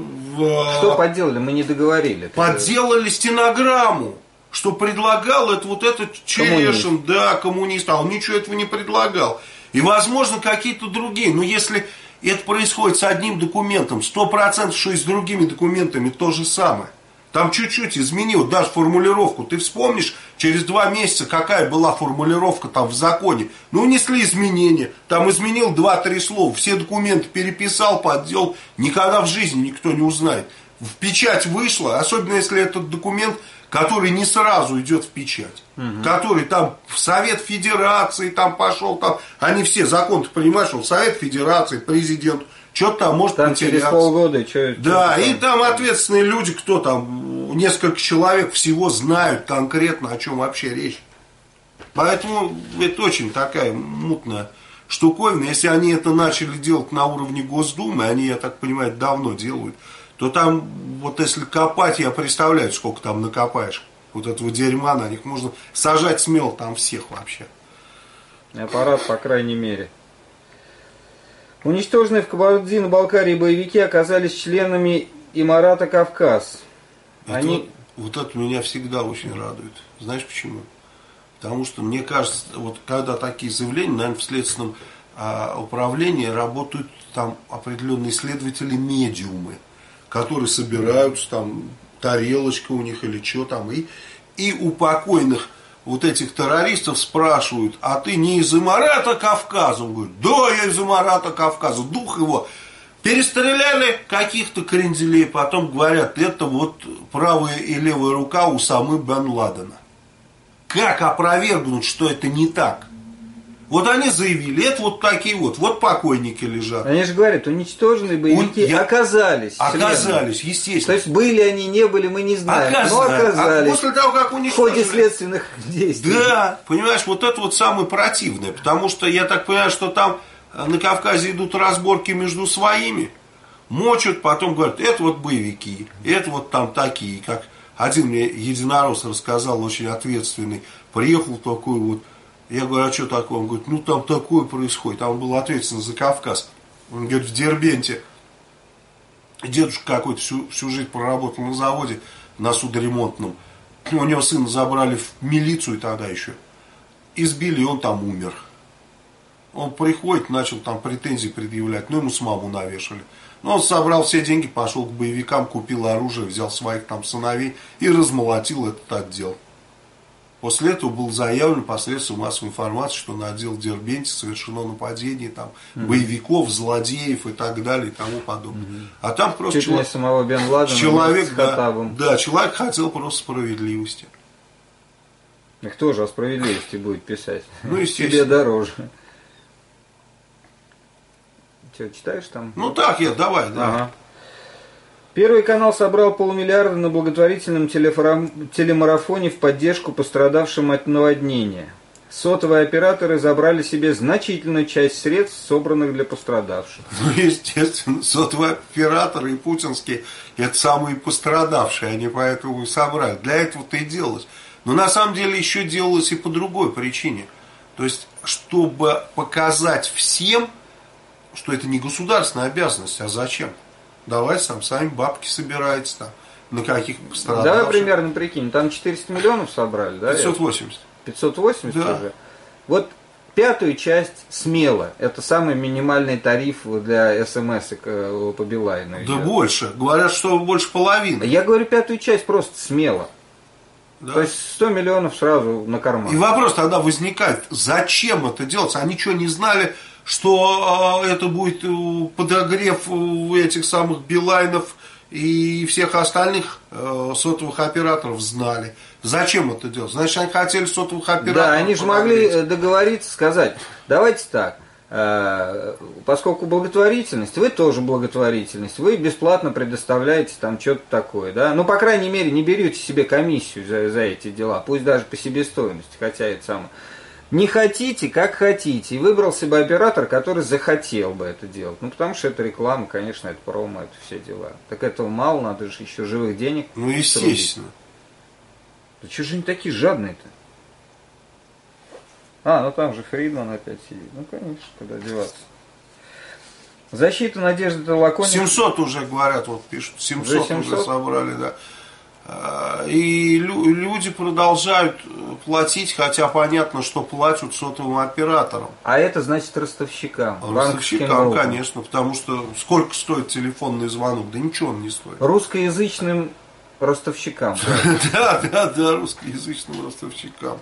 S1: Что подделали? Мы не договорили.
S2: Подделали стенограмму. Что предлагал этот Черешин, коммунист. А он ничего этого не предлагал. И, возможно, какие-то другие. Но если это происходит с одним документом, 100%, что и с другими документами то же самое. Там чуть-чуть изменил, даже формулировку. Ты вспомнишь, через 2 месяца, какая была формулировка там в законе. Внесли изменения. Там изменил 2-3 слова. Все документы переписал, подделал. Никогда в жизни никто не узнает. В печать вышло, особенно если этот документ, который не сразу идет в печать. Который там в Совет Федерации там пошел. Там, они все, закон-то понимаешь, в Совет Федерации, президент. Что-то там может
S1: там
S2: потеряться.
S1: Через полгода.
S2: Да, и там ответственные люди, кто там, несколько человек всего знают конкретно, о чем вообще речь. Поэтому это очень такая мутная штуковина. Если они это начали делать на уровне Госдумы, они, я так понимаю, давно делают, то там, если копать, я представляю, сколько там накопаешь. Вот этого дерьма, на них можно сажать смело там всех вообще.
S1: Аппарат, по крайней мере. Уничтоженные в Кабардино-Балкарии боевики оказались членами Имарата Кавказ.
S2: Вот это меня всегда очень радует. Знаешь почему? Потому что, мне кажется, когда такие заявления, наверное, в следственном управлении работают там определенные следователи-медиумы, которые собираются, там, тарелочка у них или что там, и у покойных этих террористов спрашивают, а ты не из Имарата Кавказа? Он говорит, да, я из Имарата Кавказа. Дух его Перестреляли каких-то кренделей, потом говорят, это вот правая и левая рука Усамы бен Ладена. Как опровергнуть, что это не так? Вот они заявили, это вот такие вот покойники лежат.
S1: Они же говорят, уничтоженные боевики оказались.
S2: Оказались, естественно.
S1: То есть были они, не были, мы не знаем. Но оказались.
S2: А после того, как
S1: в ходе следственных действий.
S2: Да, понимаешь, вот это вот самое противное. Потому что я так понимаю, что там на Кавказе идут разборки между своими. Мочат, потом говорят, это вот боевики, это вот там такие. Как один мне единорос рассказал, очень ответственный. Приехал такой вот. Я говорю, а что такое? Он говорит, ну там такое происходит. А он был ответственен за Кавказ. Он говорит, в Дербенте дедушка какой-то всю жизнь проработал на заводе, на судоремонтном. У него сына забрали в милицию тогда еще. Избили, и он там умер. Он приходит, начал там претензии предъявлять. Ну, ему с маму навешали. Ну, он собрал все деньги, пошел к боевикам, купил оружие, взял своих там сыновей и размолотил этот отдел. После этого был заявлен посредством массовой информации, что на отдел в Дербенте совершено нападение там, боевиков, злодеев и так далее и тому подобное. А там просто
S1: человек, самого Бен Ладена,
S2: человек хотел просто справедливости.
S1: И кто же о справедливости будет писать?
S2: Ну, естественно.
S1: Тебе дороже. Что, читаешь там?
S2: Ну так, давай.
S1: Ага. Первый канал собрал $500 миллиона на благотворительном телемарафоне в поддержку пострадавшим от наводнения. Сотовые операторы забрали себе значительную часть средств, собранных для пострадавших.
S2: Ну, естественно, сотовые операторы и путинские, это самые пострадавшие, они поэтому и собрали. Для этого-то и делалось. Но на самом деле еще делалось и по другой причине. То есть, чтобы показать всем, что это не государственная обязанность, а зачем? Давай сами бабки собирайте там, на каких пострадавших.
S1: Давай примерно прикинь, там 400 миллионов собрали, да?
S2: 580.
S1: 580 да. Уже? Вот пятую часть смело, это самый минимальный тариф для смс по Билайну.
S2: Да больше, говорят, что больше половины.
S1: Я говорю пятую часть просто смело. Да? То есть 100 миллионов сразу на карман.
S2: И вопрос тогда возникает, зачем это делать? Они что, не знали, что это будет подогрев этих самых Билайнов и всех остальных сотовых операторов? Знали. Зачем это делать? Значит, они хотели сотовых операторов.
S1: Да, они же могли договориться, сказать, давайте так, поскольку благотворительность, вы тоже благотворительность, вы бесплатно предоставляете там что-то такое, да? Ну, по крайней мере, не берете себе комиссию за эти дела, пусть даже по себестоимости, хотя это самое. Не хотите, как хотите. И выбрался бы оператор, который захотел бы это делать. Ну, потому что это реклама, конечно, это промо, это все дела. Так этого мало, надо же еще живых денег.
S2: Ну, естественно.
S1: Да что же они такие жадные-то? Ну там же Фридман опять сидит. Ну, конечно, куда деваться. Защита Надежды Толоконниковой.
S2: 700 уже говорят, вот пишут. 700 уже собрали, да. И люди продолжают платить, хотя понятно, что платят сотовым операторам.
S1: А это значит ростовщикам.
S2: Ростовщикам, конечно, потому что сколько стоит телефонный звонок? Да ничего он не стоит.
S1: Русскоязычным ростовщикам.
S2: Да, русскоязычным ростовщикам.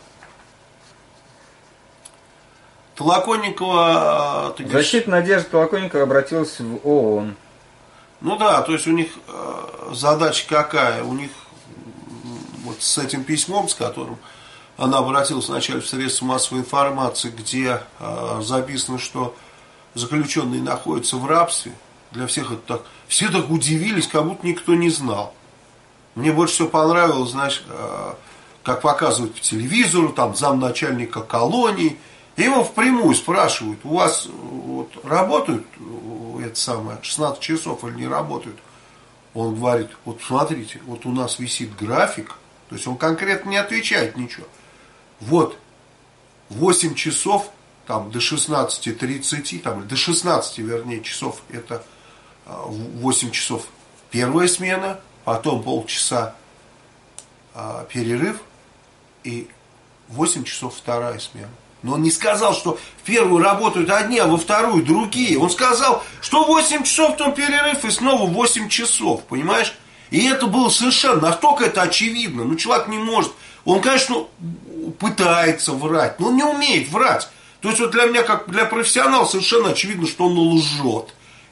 S2: Толоконникова...
S1: Защита Надежды Толоконниковой обратилась в ООН.
S2: Ну да, то есть у них задача какая? У них вот с этим письмом, с которым она обратилась вначале в средства массовой информации, где записано, что заключенные находятся в рабстве. Для всех это так... Все так удивились, как будто никто не знал. Мне больше всего понравилось, знаешь, как показывают по телевизору, там замначальника колонии. И его впрямую спрашивают, у вас вот, работают это самое, 16 часов или не работают? Он говорит, вот смотрите, вот у нас висит график, то есть он конкретно не отвечает ничего. Вот 8 часов там, до 16:30, там, до 16, вернее, часов, это 8 часов первая смена, потом полчаса перерыв и 8 часов вторая смена. Но он не сказал, что в первую работают одни, а во вторую другие. Он сказал, что 8 часов, потом перерыв и снова 8 часов, понимаешь? И это было совершенно, настолько это очевидно. Ну, человек не может, он, конечно, пытается врать, но он не умеет врать. То есть, вот для меня, как для профессионала, совершенно очевидно, что он лжет.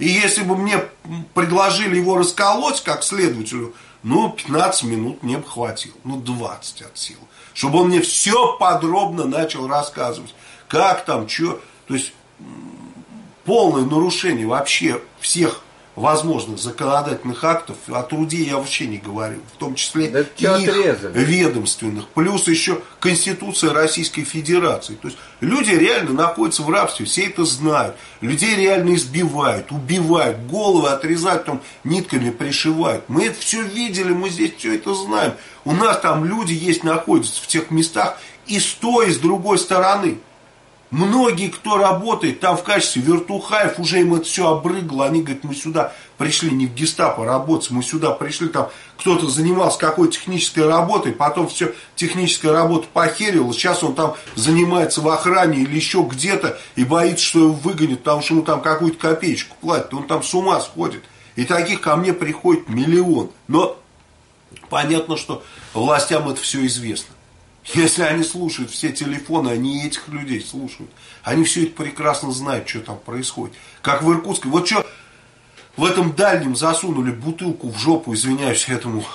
S2: И если бы мне предложили его расколоть как следователю, 15 минут мне бы хватило. 20 от силы. Чтобы он мне все подробно начал рассказывать. Как там, что. То есть, полное нарушение вообще всех возможных законодательных актов. О труде я вообще не говорю. В том числе
S1: да
S2: и их ведомственных. Плюс еще Конституция Российской Федерации. То есть, люди реально находятся в рабстве. Все это знают. Людей реально избивают, убивают, головы отрезают, там нитками пришивают. Мы это все видели, мы здесь все это знаем. У нас там люди есть, находятся в тех местах и с той, и с другой стороны. Многие, кто работает там в качестве вертухаев, уже им это все обрыгло. Они говорят, мы сюда пришли не в гестапо работать, мы сюда пришли, там кто-то занимался какой-то технической работой, потом все техническая работа похерила, сейчас он там занимается в охране или еще где-то и боится, что его выгонят, потому что ему там какую-то копеечку платят, он там с ума сходит. И таких ко мне приходит миллион. Но понятно, что властям это все известно. Если они слушают все телефоны, они этих людей слушают. Они все это прекрасно знают, что там происходит. Как в Иркутске. Вот что в этом дальнем засунули бутылку в жопу, извиняюсь, этому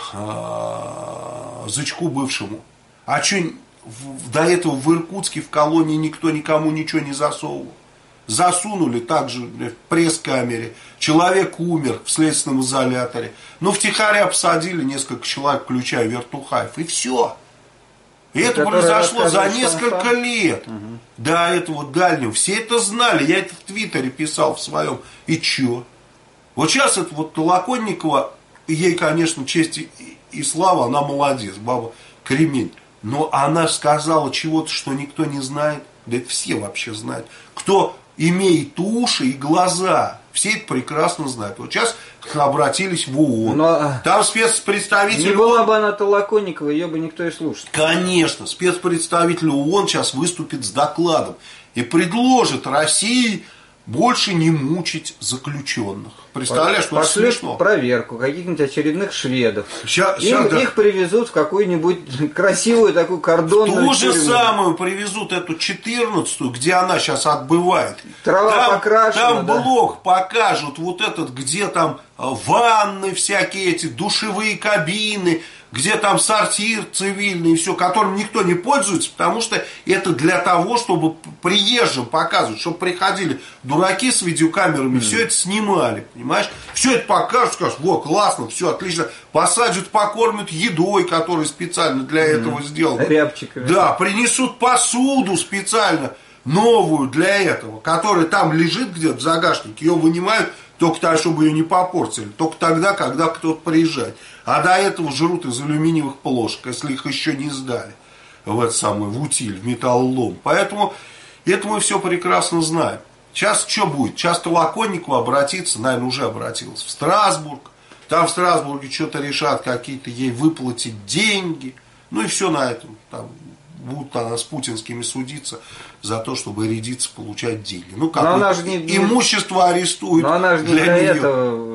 S2: зычку бывшему. А что до этого в Иркутске в колонии никто никому ничего не засовывал? Засунули также в пресс-камере. Человек умер в следственном изоляторе. Втихаря посадили несколько человек, включая вертухаев. И все. И это произошло за несколько лет до этого дальнего. Все это знали. Я это в Твиттере писал в своем. И чё? Вот сейчас это вот Толоконникова, ей, конечно, честь и слава, она молодец, баба кремень. Но она сказала чего-то, что никто не знает. Да это все вообще знают. Кто имеет уши и глаза, все это прекрасно знают. Вот сейчас обратились в ООН. Но там спецпредставитель...
S1: Не была бы она Толоконникова, ее бы никто и слушал.
S2: Конечно, спецпредставитель ООН сейчас выступит с докладом и предложит России больше не мучить заключенных. Представляешь, что это смешно.
S1: Проверку каких-нибудь очередных шведов. Их привезут в какую-нибудь красивую такую кордонную
S2: ту же самую привезут эту 14-ю, где она сейчас отбывает.
S1: Трава покрашена.
S2: Там блок покажут вот этот, где там ванны всякие эти, душевые кабины, где там сортир цивильный и все, которым никто не пользуется, потому что это для того, чтобы приезжим показывать, чтобы приходили дураки с видеокамерами, все это снимали, понимаешь? Все это покажут, скажут, вот, классно, все, отлично, посадят, покормят едой, которая специально для этого сделана.
S1: Рябчиками.
S2: Да, принесут посуду специально, новую для этого, которая там лежит где-то в загашнике, ее вынимают только так, чтобы ее не попортили, только тогда, когда кто-то приезжает. А до этого жрут из алюминиевых плошек, если их еще не сдали в это самое, в утиль, в металлолом. Поэтому это мы все прекрасно знаем. Сейчас что будет? Сейчас Толоконникова обратится, наверное, уже обратилась в Страсбург. Там в Страсбурге что-то решат, какие-то ей выплатить деньги. Ну и все на этом. Там будут она с путинскими судиться за то, чтобы рядиться, получать деньги. Ну, как имущество арестуют.
S1: Но она же не для этого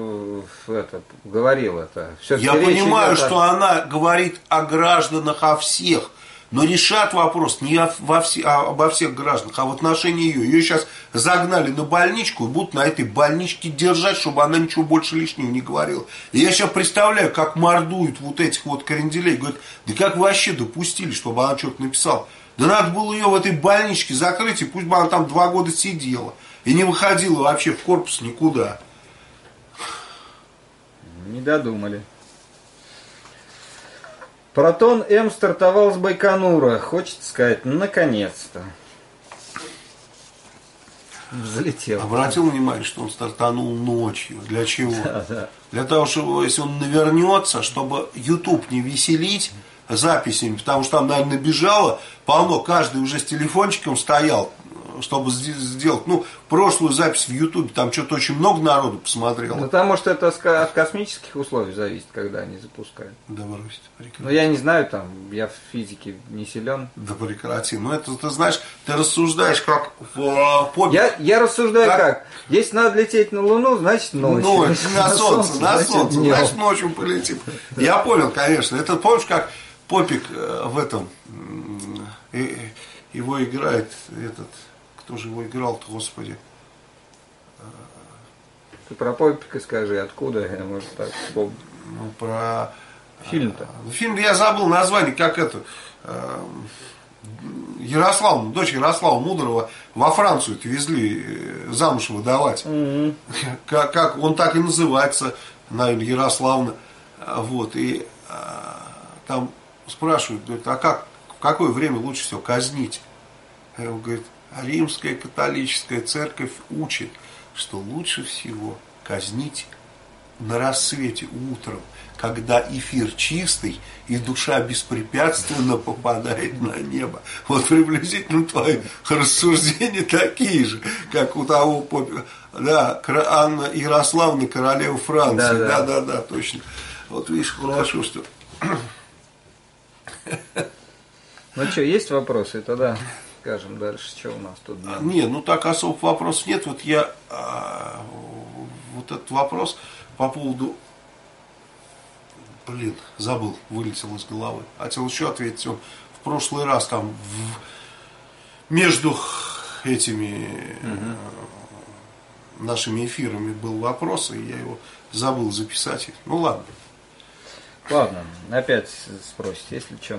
S1: говорила это.
S2: Я понимаю, что она говорит о гражданах, о всех. Но решат вопрос не обо всех гражданах, а в отношении ее. Ее сейчас загнали на больничку и будут на этой больничке держать, чтобы она ничего больше лишнего не говорила. И я сейчас представляю, как мордуют вот этих вот кренделей. Говорят, да как вы вообще допустили, чтобы она что-то написала? Да надо было ее в этой больничке закрыть, и пусть бы она там 2 года сидела. И не выходила вообще в корпус никуда.
S1: Не додумали. Протон-М стартовал с Байконура. Хочется сказать, наконец-то. Взлетел.
S2: Обратил внимание, что он стартанул ночью. Для чего?
S1: Да.
S2: Для того, чтобы, если он навернется, чтобы YouTube не веселить записями, потому что там, наверное, набежало полно, каждый уже с телефончиком стоял, чтобы сделать, прошлую запись в Ютубе, там что-то очень много народу посмотрело.
S1: Потому что это от космических условий зависит, когда они запускают.
S2: Да брось, прекрати.
S1: Ну, я не знаю, там, я в физике не силен.
S2: Да прекрати. Это, ты знаешь, ты рассуждаешь как в попе.
S1: Я рассуждаю как? Если надо лететь на Луну, значит ночью.
S2: На солнце, значит ночью полетим. Я понял, конечно. Это помнишь, как Попик в этом, его играет этот, кто же его играл-то, господи,
S1: Ты про Попика скажи, откуда, я, может, так вспомню.
S2: Ну, про...
S1: Фильм-то.
S2: Фильм я забыл название, как это... дочь Ярослава Мудрого во Францию везли замуж выдавать. Как он так и называется, наверное, Ярославна. Вот, и там спрашивают, говорит, а в какое время лучше всего казнить? И он говорит, Римская католическая церковь учит, что лучше всего казнить на рассвете утром, когда эфир чистый и душа беспрепятственно попадает на небо. Вот приблизительно твои рассуждения такие же, как у того Попика. Да, Анна Ярославна, королева Франции. Да, точно. Вот видишь, хорошо, что...
S1: Ну что, есть вопросы? Тогда скажем дальше, что у нас тут.
S2: Нет, ну так особых вопросов нет. Вот я вот этот вопрос по поводу... забыл, вылетел из головы. Хотел еще ответить. Он в прошлый раз там между этими нашими эфирами был вопрос, и я его забыл записать. Ну ладно.
S1: Ладно, опять спросите, если что.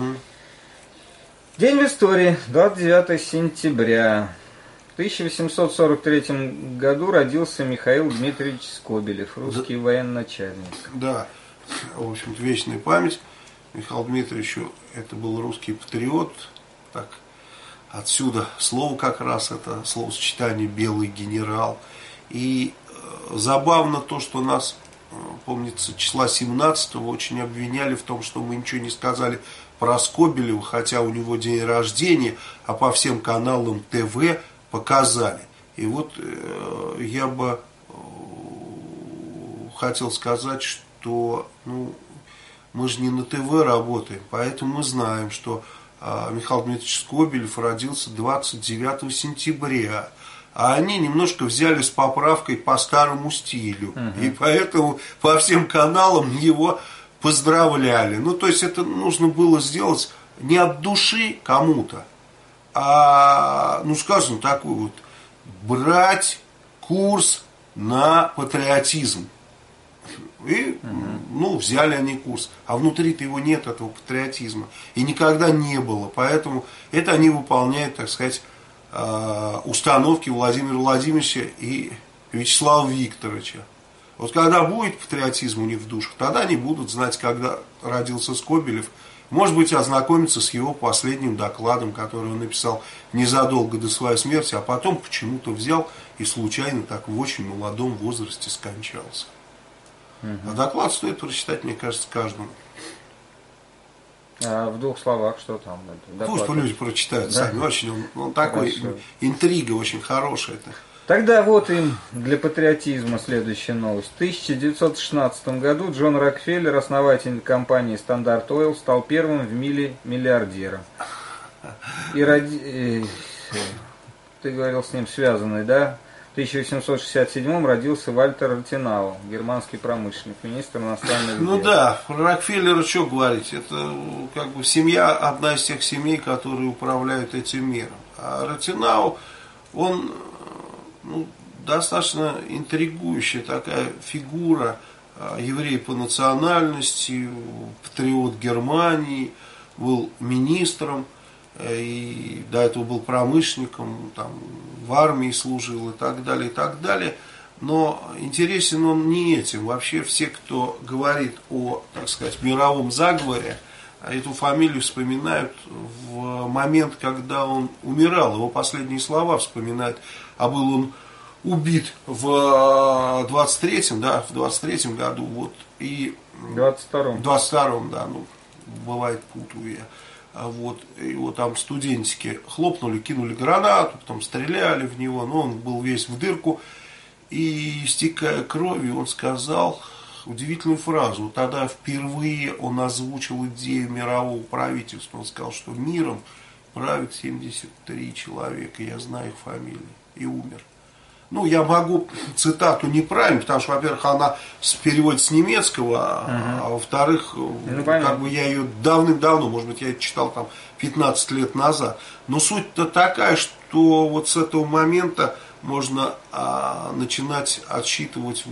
S1: День в истории, 29 сентября. В 1843 году родился Михаил Дмитриевич Скобелев, русский военачальник.
S2: Да, в общем-то, вечная память Михаилу Дмитриевичу. Это был русский патриот. Так, отсюда слово как раз, это словосочетание «белый генерал». И забавно то, что нас, помнится, числа 17-го очень обвиняли в том, что мы ничего не сказали про Скобелева, хотя у него день рождения, а по всем каналам ТВ показали. И вот я бы хотел сказать, что мы же не на ТВ работаем, поэтому мы знаем, что Михаил Дмитриевич Скобелев родился 29 сентября. А они немножко взяли с поправкой по старому стилю. И поэтому по всем каналам его поздравляли. Ну, то есть это нужно было сделать не от души кому-то, а, скажем, такой вот, брать курс на патриотизм. И, взяли они курс. А внутри-то его нет, этого патриотизма. И никогда не было. Поэтому это они выполняют, так сказать, установки Владимира Владимировича и Вячеслава Викторовича. Вот когда будет патриотизм у них в душах, тогда они будут знать, когда родился Скобелев. Может быть, ознакомиться с его последним докладом, который он написал незадолго до своей смерти, а потом почему-то взял и случайно так в очень молодом возрасте скончался. А доклад стоит прочитать, мне кажется, каждому.
S1: А в двух словах что там?
S2: Пусть люди прочитают сами. Очень он такой, интрига очень хорошая.
S1: Тогда вот им для патриотизма следующая новость. В 1916 году Джон Рокфеллер, основатель компании Standard Oil, стал первым в мире миллиардером. И ты говорил с ним связанный, да? В 1867 родился Вальтер Ротенау, германский промышленник, министр иностранных дел.
S2: Ну да, про Рокфеллера что говорить? Это как бы семья, одна из тех семей, которые управляют этим миром. А Ротенау, он достаточно интригующая такая фигура, еврей по национальности, патриот Германии, был министром, и до этого был промышленником, там, в армии служил и так далее, и так далее. Но интересен он не этим. Вообще все, кто говорит о, так сказать, мировом заговоре, эту фамилию вспоминают в момент, когда он умирал. Его последние слова вспоминают. А был он убит в 23-м году. Вот, и
S1: в 22-м.
S2: Да, бывает, путаю я. Вот, его там студентики хлопнули, кинули гранату, потом стреляли в него, но он был весь в дырку. И, истекая кровью, он сказал удивительную фразу. Тогда впервые он озвучил идею мирового правительства. Он сказал, что миром правит 73 человека, я знаю их фамилии, и умер. Я могу цитату неправильно, потому что, во-первых, она переводится с немецкого, а во-вторых, я ее давным-давно, может быть, я это читал там 15 лет назад. Но суть-то такая, что вот с этого момента можно начинать отсчитывать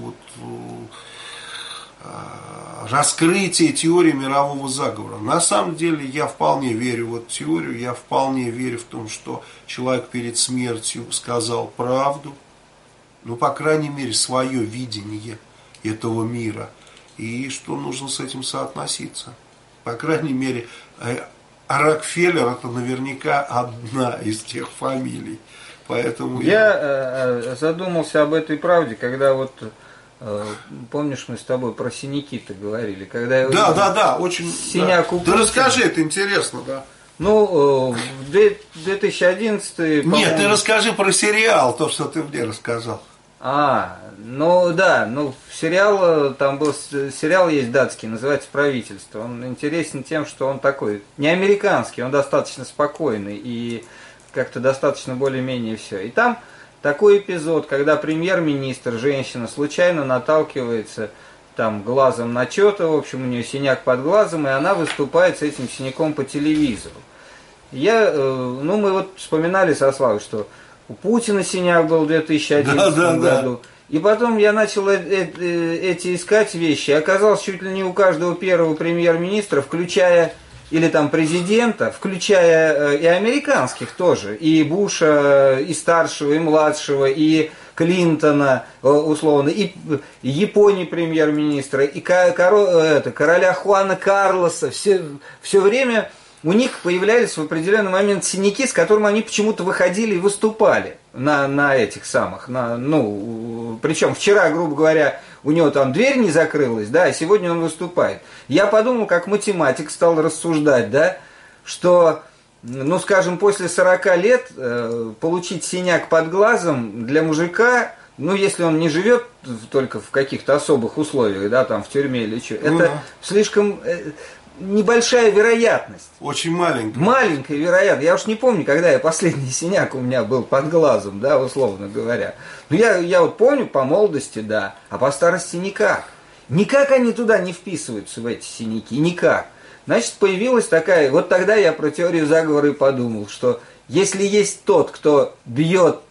S2: раскрытие теории мирового заговора. На самом деле я вполне верю в эту теорию, я вполне верю в том, что человек перед смертью сказал правду, ну, по крайней мере, свое видение этого мира, и что нужно с этим соотноситься. По крайней мере, Рокфеллер это наверняка одна из тех фамилий. Поэтому
S1: я задумался об этой правде, когда помнишь, мы с тобой про синяки-то говорили, когда
S2: да, очень
S1: синяк
S2: да. Ты расскажи, это интересно, да.
S1: Ну, 2011...
S2: Нет, ты расскажи про сериал, то, что ты мне рассказал.
S1: Сериал, там был сериал есть датский, называется «Правительство». Он интересен тем, что он такой, не американский, он достаточно спокойный и как-то достаточно более-менее все. И там такой эпизод, когда премьер-министр, женщина, случайно наталкивается там глазом на что-то, в общем, у нее синяк под глазом, и она выступает с этим синяком по телевизору. Мы вспоминали со Славой, что у Путина синяк был в 2011 году. И потом я начал эти искать вещи. Оказалось, чуть ли не у каждого первого премьер-министра, включая или там президента, включая и американских тоже, и Буша, и старшего, и младшего, и Клинтона, условно, и Японии премьер-министра, и короля Хуана Карлоса, все время у них появлялись в определенный момент синяки, с которыми они почему-то выходили и выступали на этих самых, причем вчера, грубо говоря, у него там дверь не закрылась, да, а сегодня он выступает. Я подумал, как математик, стал рассуждать, да, что, скажем, после 40 лет получить синяк под глазом для мужика, если он не живет только в каких-то особых условиях, да, там в тюрьме или что, это слишком небольшая вероятность.
S2: Очень маленькая.
S1: Маленькая вероятность. Я уж не помню, когда последний синяк у меня был под глазом, да, условно говоря. Но я помню по молодости, да, а по старости никак. Никак они туда не вписываются, в эти синяки, никак. Значит, появилась такая, вот тогда я про теорию заговора и подумал, что если есть тот, кто бьет,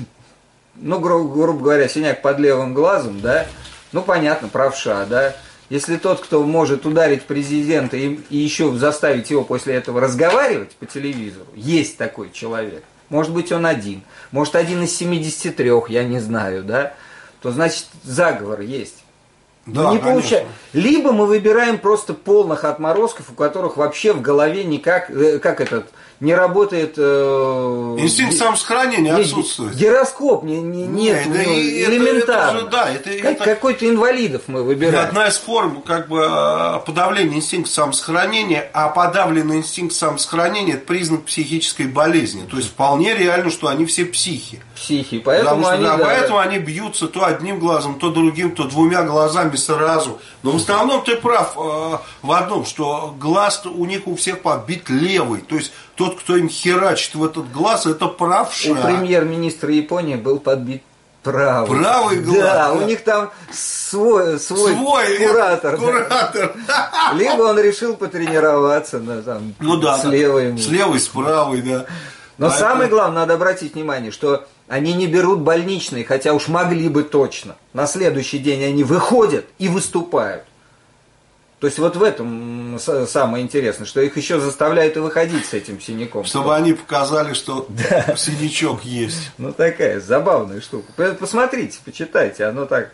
S1: грубо говоря, синяк под левым глазом, да, понятно, правша, да, если тот, кто может ударить президента и еще заставить его после этого разговаривать по телевизору, есть такой человек, может быть он один, может один из 73, я не знаю, да, то значит заговор есть.
S2: Да,
S1: не получается. Либо мы выбираем просто полных отморозков, у которых вообще в голове никак, не работает...
S2: инстинкт самосохранения отсутствует.
S1: Гироскоп нет, элементарно. Какой-то инвалидов мы выбираем.
S2: Одна из форм подавления инстинкта самосохранения, а подавленный инстинкт самосохранения – это признак психической болезни. То есть вполне реально, что они все психи.
S1: Поэтому
S2: поэтому они бьются то одним глазом, то другим, то двумя глазами сразу. Но в основном ты прав в одном, что глаз у них у всех подбит левый. То есть тот, кто им херачит в этот глаз, это правша.
S1: У премьер-министра Японии был подбит правый.
S2: Правый глаз?
S1: Да, у них там свой куратор. Либо он решил потренироваться с левой.
S2: С левой, с правой, да.
S1: Но самое главное, надо обратить внимание, что они не берут больничные, хотя уж могли бы точно. На следующий день они выходят и выступают. То есть вот в этом самое интересное, что их еще заставляют и выходить с этим синяком.
S2: Чтобы они показали, что синячок есть.
S1: Такая забавная штука. Посмотрите, почитайте, оно так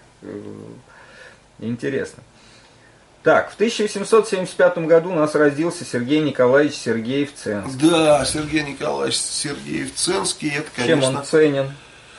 S1: интересно. Так, в 1875 году у нас родился Сергей Николаевич Сергеев-Ценский.
S2: Да, Сергей Николаевич Сергеев-Ценский, это, конечно...
S1: Чем он ценен?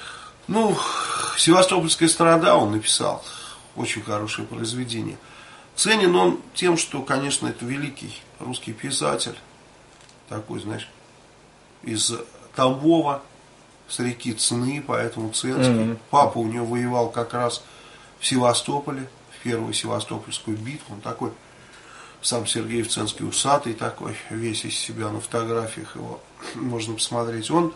S2: «Севастопольская страда» он написал. Очень хорошее произведение. Ценен он тем, что, конечно, это великий русский писатель. Такой, знаешь, из Тамбова, с реки Цны, поэтому Ценский. Папа у него воевал как раз в Севастополе. Первую Севастопольскую битву, он такой, сам Сергеев-Ценский усатый такой, весь из себя на фотографиях его можно посмотреть. Он,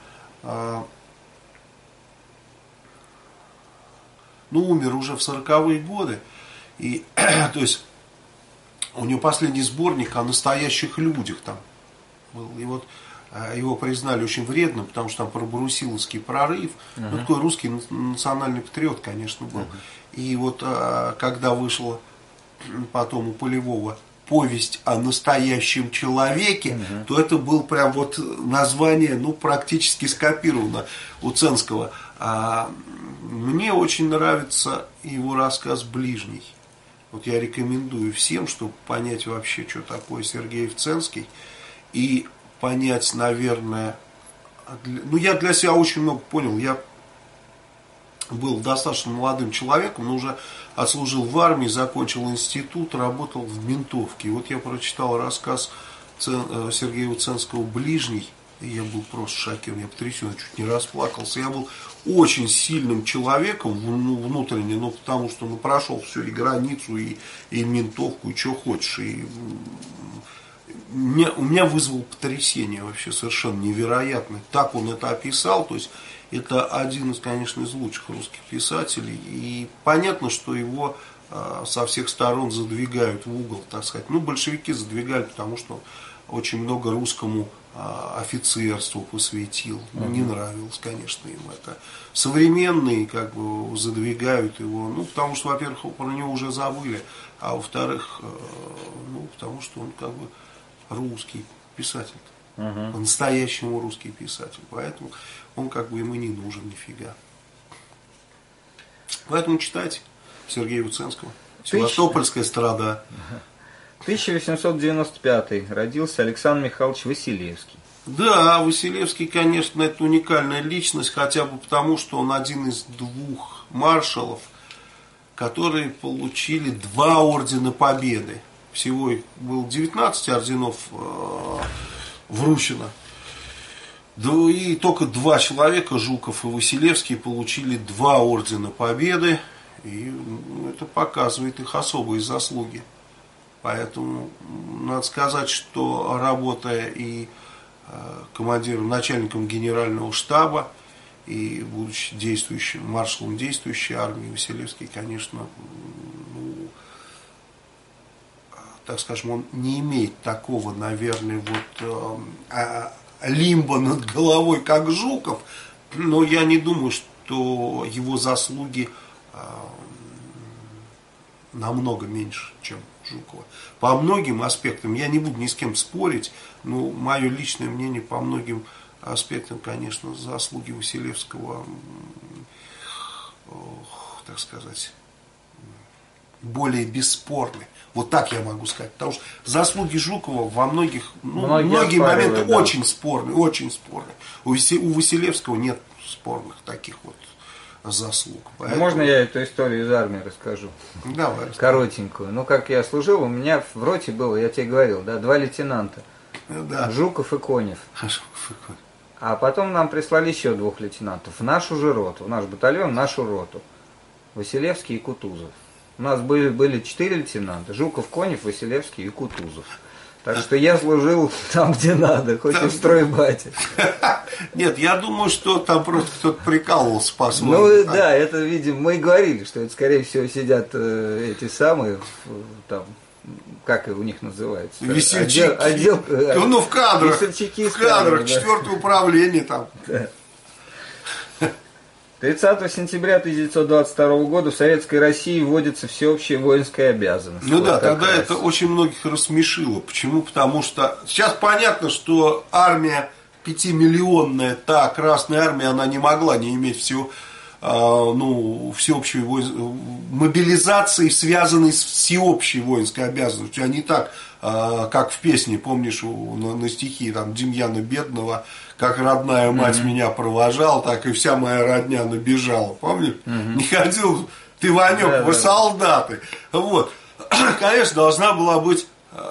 S2: умер уже в 40-е годы, и, то есть, у него последний сборник о настоящих людях там был, и вот его признали очень вредным, потому что там пробрусиловский прорыв. Ну, такой русский национальный патриот, конечно, был. И вот когда вышла потом у Полевого повесть о настоящем человеке, то это был прям вот название, ну, практически скопировано у Ценского. Мне очень нравится его рассказ «Ближний». Вот я рекомендую всем, чтобы понять вообще, что такое Сергеев Ценский, и понять, наверное, ну, я для себя очень много понял. Я был достаточно молодым человеком, но уже отслужил в армии, закончил институт, работал в ментовке. И вот я прочитал рассказ Сергея Ценского «Ближний», и я был просто шокирован, я потрясен, я чуть не расплакался. Я был очень сильным человеком внутренне, ну, потому что прошел все, и границу, и ментовку, и что хочешь. И у меня вызвало потрясение вообще совершенно невероятное. Так он это описал, то есть это один из, конечно, из лучших русских писателей. И понятно, что его со всех сторон задвигают в угол, так сказать. Ну, большевики задвигали, потому что очень много русскому офицерству посвятил. Не нравилось, конечно, им это. Современные как бы задвигают его, ну, потому что, во-первых, про него уже забыли, а во-вторых, ну, потому что он как бы русский писатель. По-настоящему русский писатель. Поэтому он как бы ему не нужен нифига. Поэтому читайте Сергея Ценского. Севастопольская страда.
S1: 1895 родился Александр Михайлович Василевский.
S2: Да, Василевский, конечно, это уникальная личность, хотя бы потому, что он один из двух маршалов, которые получили 2 ордена Победы. Всего их было 19 орденов вручено. Да и только 2 человека, Жуков и Василевский, получили 2 ордена Победы. И это показывает их особые заслуги. Поэтому надо сказать, что работая и командиром, начальником генерального штаба, и будучи действующим, маршалом действующей армии, Василевский, конечно, ну, так скажем, он не имеет такого, наверное, вот лимба над головой, как Жуков, но я не думаю, что его заслуги намного меньше, чем Жукова. По многим аспектам, я не буду ни с кем спорить, но мое личное мнение по многим аспектам, конечно, заслуги Василевского, так сказать, более бесспорны. Вот так я могу сказать. Потому что заслуги Жукова во многих, ну, многие моменты, да, очень спорны, очень спорны. У Василевского нет спорных таких вот заслуг.
S1: Поэтому... Можно я эту историю из армии расскажу?
S2: Давай.
S1: Коротенькую. Ну, как я служил, у меня в роте было, я тебе говорил, да, 2 лейтенанта.
S2: Да.
S1: Жуков и Конев.
S2: Жуков и Конев.
S1: А потом нам прислали еще 2 лейтенантов. В нашу же роту, в наш батальон, в нашу роту. Василевский и Кутузов. У нас были 4 лейтенанта. Жуков, Конев, Василевский и Кутузов. Так что я служил там, где надо, хоть и в стройбате.
S2: Нет, я думаю, что там просто кто-то прикалывался по-своему.
S1: Ну да, это, видимо, мы и говорили, что это, скорее всего, сидят эти самые, там, как у них называется?
S2: Весельчаки. Ну, в кадрах.
S1: Весельчаки.
S2: В кадрах, 4-е управление там.
S1: Да. 30 сентября 1922 года в Советской России вводится всеобщая воинская обязанность.
S2: Ну вот да, тогда раз. Это очень многих рассмешило. Почему? Потому что сейчас понятно, что армия 5-миллионная, та Красная Армия, она не могла не иметь всеобщей мобилизации, связанной с всеобщей воинской обязанностью, а не так, как в песне, помнишь, на стихи там Демьяна Бедного, как родная мать меня провожала, так и вся моя родня набежала, помнишь? Не ходил ты, Ванек, вы солдаты. Вот. Конечно, должна была быть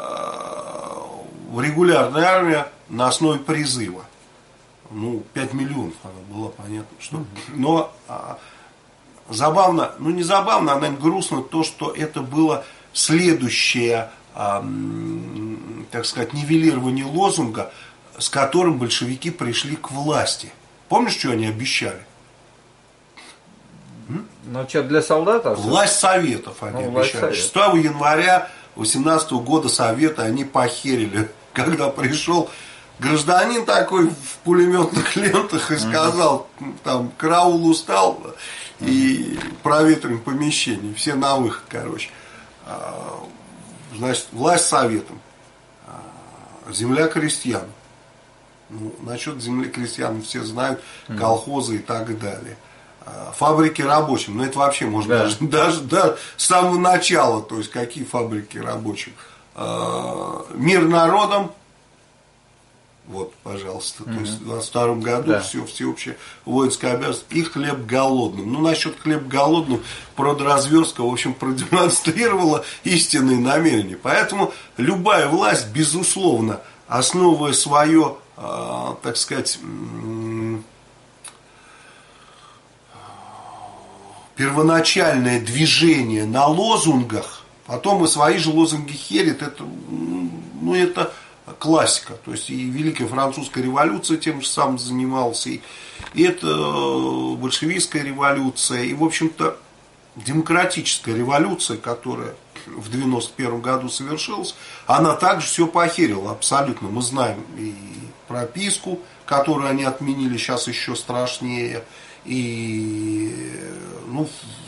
S2: регулярная армия на основе призыва. 5 миллионов она была, понятно, что. Но забавно, не забавно, а, наверное, грустно то, что это было следующее, так сказать, нивелирование лозунга, с которым большевики пришли к власти. Помнишь, что они обещали?
S1: Ну, что, для солдат?
S2: Власть Советов они обещали. 6 января 18 года Советы они похерили, когда пришел гражданин такой в пулеметных лентах и сказал, там, караул устал, и проветрим помещение, все на выход, короче. Значит, власть советом, земля крестьян. Ну, насчет земли крестьян все знают, колхозы и так далее. Фабрики рабочим, но это вообще можно даже с самого начала, то есть какие фабрики рабочим. Мир народам, вот, пожалуйста, то есть в 22 году все, всеобщая воинская обязанность, и хлеб голодным. Ну, насчет хлеб голодным продразверстка, в общем, продемонстрировала истинные намерения. Поэтому любая власть, безусловно, основывая свое, так сказать, первоначальное движение на лозунгах, потом и свои же лозунги херит, это, ну, это классика. То есть и Великая Французская революция тем же самым занималась, и это большевистская революция, и, в общем-то, демократическая революция, которая в 91 году совершилась, она также все похерила абсолютно. Мы знаем и прописку, которую они отменили, сейчас еще страшнее, и ну,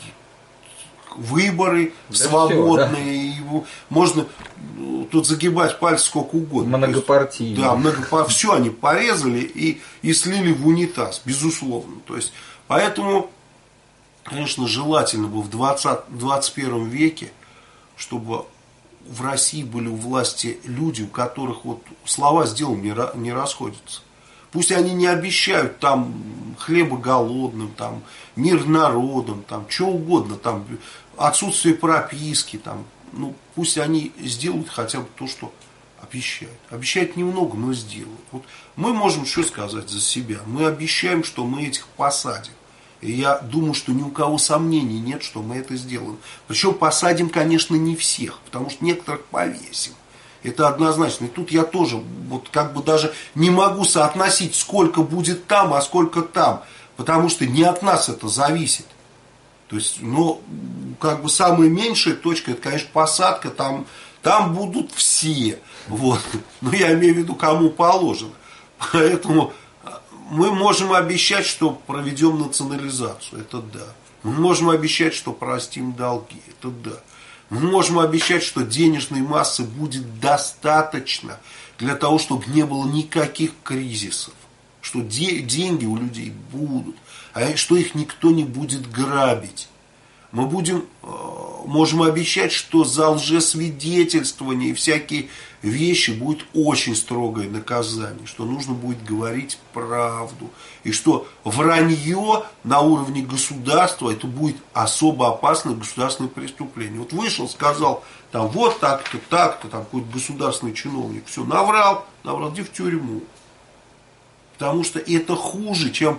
S2: выборы свободные, все, да. Можно тут загибать пальцы сколько угодно.
S1: Многопартийные.
S2: Да, все они порезали и слили в унитаз, безусловно. То есть, поэтому, конечно, желательно бы в 21 веке, чтобы в России были у власти люди, у которых вот слова с делом не расходятся. Пусть они не обещают там хлеба голодным, там, мир народам, там, что угодно, там, отсутствие прописки, там, ну, пусть они сделают хотя бы то, что обещают. Обещают немного, но сделают. Вот мы можем что сказать за себя? Мы обещаем, что мы этих посадим. И я думаю, что ни у кого сомнений нет, что мы это сделаем. Причем посадим, конечно, не всех, потому что некоторых повесим. Это однозначно. И тут я тоже вот как бы даже не могу соотносить, сколько будет там, а сколько там. Потому что не от нас это зависит. То есть, ну, как бы самая меньшая точка, это, конечно, посадка, там будут все. Вот. Но я имею в виду, кому положено. Поэтому мы можем обещать, что проведем национализацию. Это да. Мы можем обещать, что простим долги. Это да. Мы можем обещать, что денежной массы будет достаточно для того, чтобы не было никаких кризисов. Что деньги у людей будут, а что их никто не будет грабить. Мы можем обещать, что за лжесвидетельствование и всякие вещи будет очень строгое наказание, что нужно будет говорить правду, и что вранье на уровне государства это будет особо опасное государственное преступление. Вот вышел, сказал, там вот так-то, там какой-то государственный чиновник, все, наврал, иди в тюрьму. Потому что это хуже, чем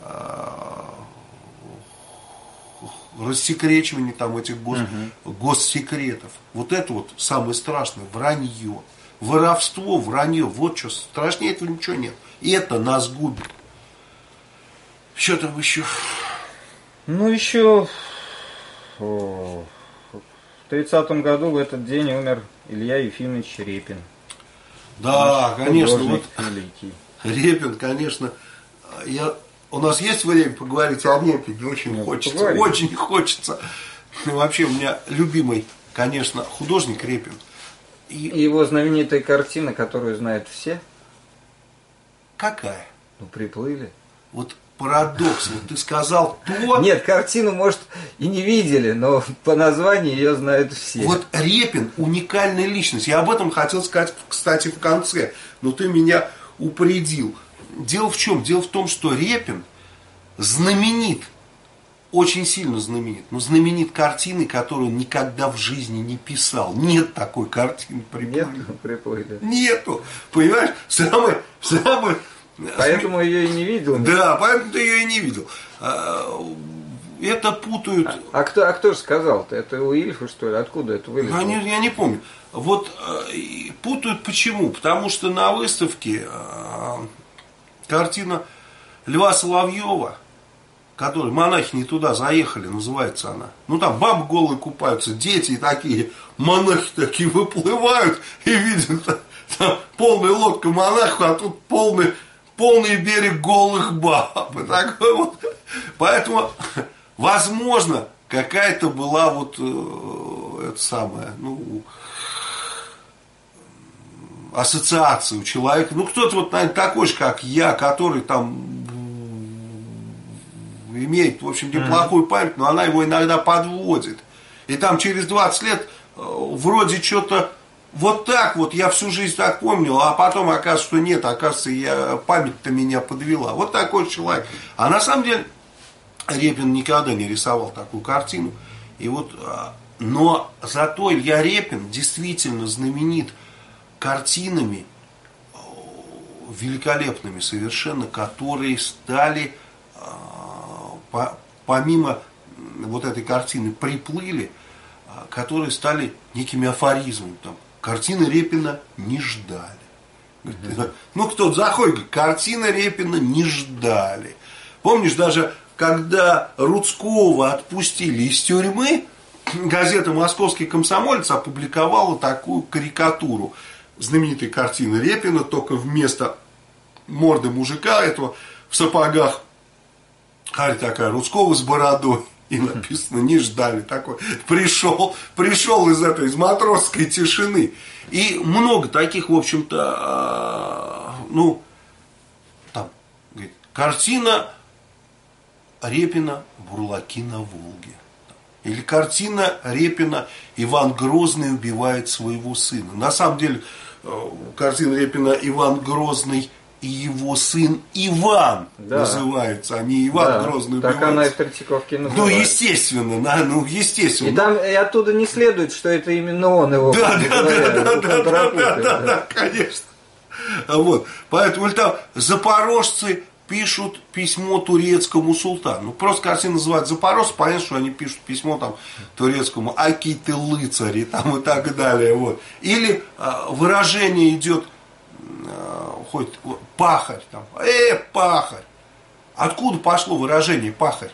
S2: рассекречивание там этих госсекретов. Вот это вот самое страшное, вранье. Воровство, вранье, вот что, страшнее этого ничего нет. И это нас губит. Что там еще?
S1: Ну, еще в 30-м году в этот день умер Илья Ефимович Репин.
S2: Да, конечно. Вот,
S1: великий.
S2: Репин, конечно. У нас есть время поговорить о Репине? Очень хочется. Поговорим. Очень хочется. Вообще, у меня любимый, конечно, художник Репин.
S1: И его знаменитая картина, которую знают все.
S2: Какая?
S1: Ну, приплыли.
S2: Вот парадокс. Вот ты сказал то...
S1: Нет, картину, может, и не видели, но по названию ее знают все.
S2: Вот Репин уникальная личность. Я об этом хотел сказать, кстати, в конце. Но ты меня упредил. Дело в чем? Дело в том, что Репин знаменит, очень сильно знаменит, но знаменит картиной, которую он никогда в жизни не писал. Нет такой картины
S1: приплыли.
S2: Нету. Понимаешь? Самое...
S1: Поэтому ее и не видел.
S2: Да, поэтому ты ее и не видел. Это путают...
S1: А кто же сказал-то? Это у Ильфа, что ли? Откуда это вылезло?
S2: Я не помню. Вот путают почему? Потому что на выставке картина Льва Соловьева, который монахи не туда заехали, называется она. Ну там бабы голые купаются, дети такие, монахи такие выплывают и видят Там полная лодка монахов, а тут полный берег голых баб. И такой вот. Поэтому, возможно, какая-то была вот это самое, ну, ассоциация у человека. Ну, кто-то вот, наверное, такой же, как я, который там имеет, в общем, неплохую память, но она его иногда подводит. И там через 20 лет вроде что-то вот так вот, я всю жизнь так помнил, а потом оказывается, что нет, оказывается, память-то меня подвела. Вот такой человек. А на самом деле Репин никогда не рисовал такую картину. И вот, но зато Илья Репин действительно знаменит картинами великолепными совершенно, которые стали, помимо вот этой картины, приплыли, которые стали некими афоризмами. Там, картины Репина не ждали. Ну, кто-то заходит, говорит, картина Репина не ждали. Помнишь, даже когда Рудского отпустили из тюрьмы, газета «Московский комсомолец» опубликовала такую карикатуру знаменитой картины Репина, только вместо морды мужика этого в сапогах харь такая Рудского с бородой. И написано, не ждали такой. Пришел из матросской тишины. И много таких, в общем-то, ну, там, говорит, картина Репина «Бурлаки на Волге». Или картина Репина «Иван Грозный убивает своего сына». На самом деле, картина Репина «Иван Грозный и его сын Иван» называется, а не Иван Грозный убивает.
S1: Так она и в Третьяковке называется.
S2: Ну, естественно, естественно.
S1: И там и оттуда не следует, что это именно он его.
S2: Да, конечно. Вот. Поэтому там запорожцы пишут письмо турецкому султану. Ну, просто картина называется «Запорожцы», понятно, что они пишут письмо там турецкому «Аки ты лыцари» там и так далее. Вот. Или выражение идет хоть пахарь там, пахарь. Откуда пошло выражение пахарь?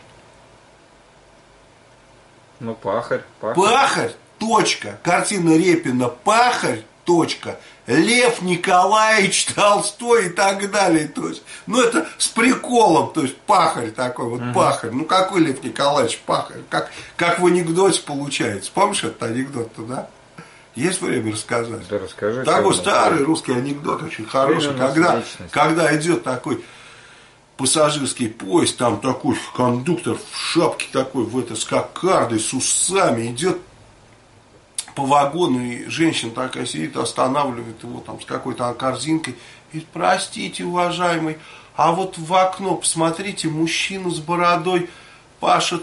S1: Ну, пахарь.
S2: Пахарь, точка. Картина Репина «Пахарь», точка. Лев Николаевич Толстой и так далее. То есть, ну, это с приколом, то есть пахарь такой, вот пахарь. Ну, какой Лев Николаевич пахарь? Как в анекдоте получается. Помнишь этот анекдот-то, да? Есть время рассказать?
S1: Да, расскажи.
S2: Такой старый русский анекдот, очень хороший. Когда идет такой пассажирский поезд, там такой кондуктор в шапке такой, с кокардой, с усами, идет по вагону, и женщина такая сидит, останавливает его там с какой-то корзинкой, и простите, уважаемый, а вот в окно посмотрите, мужчина с бородой пашет,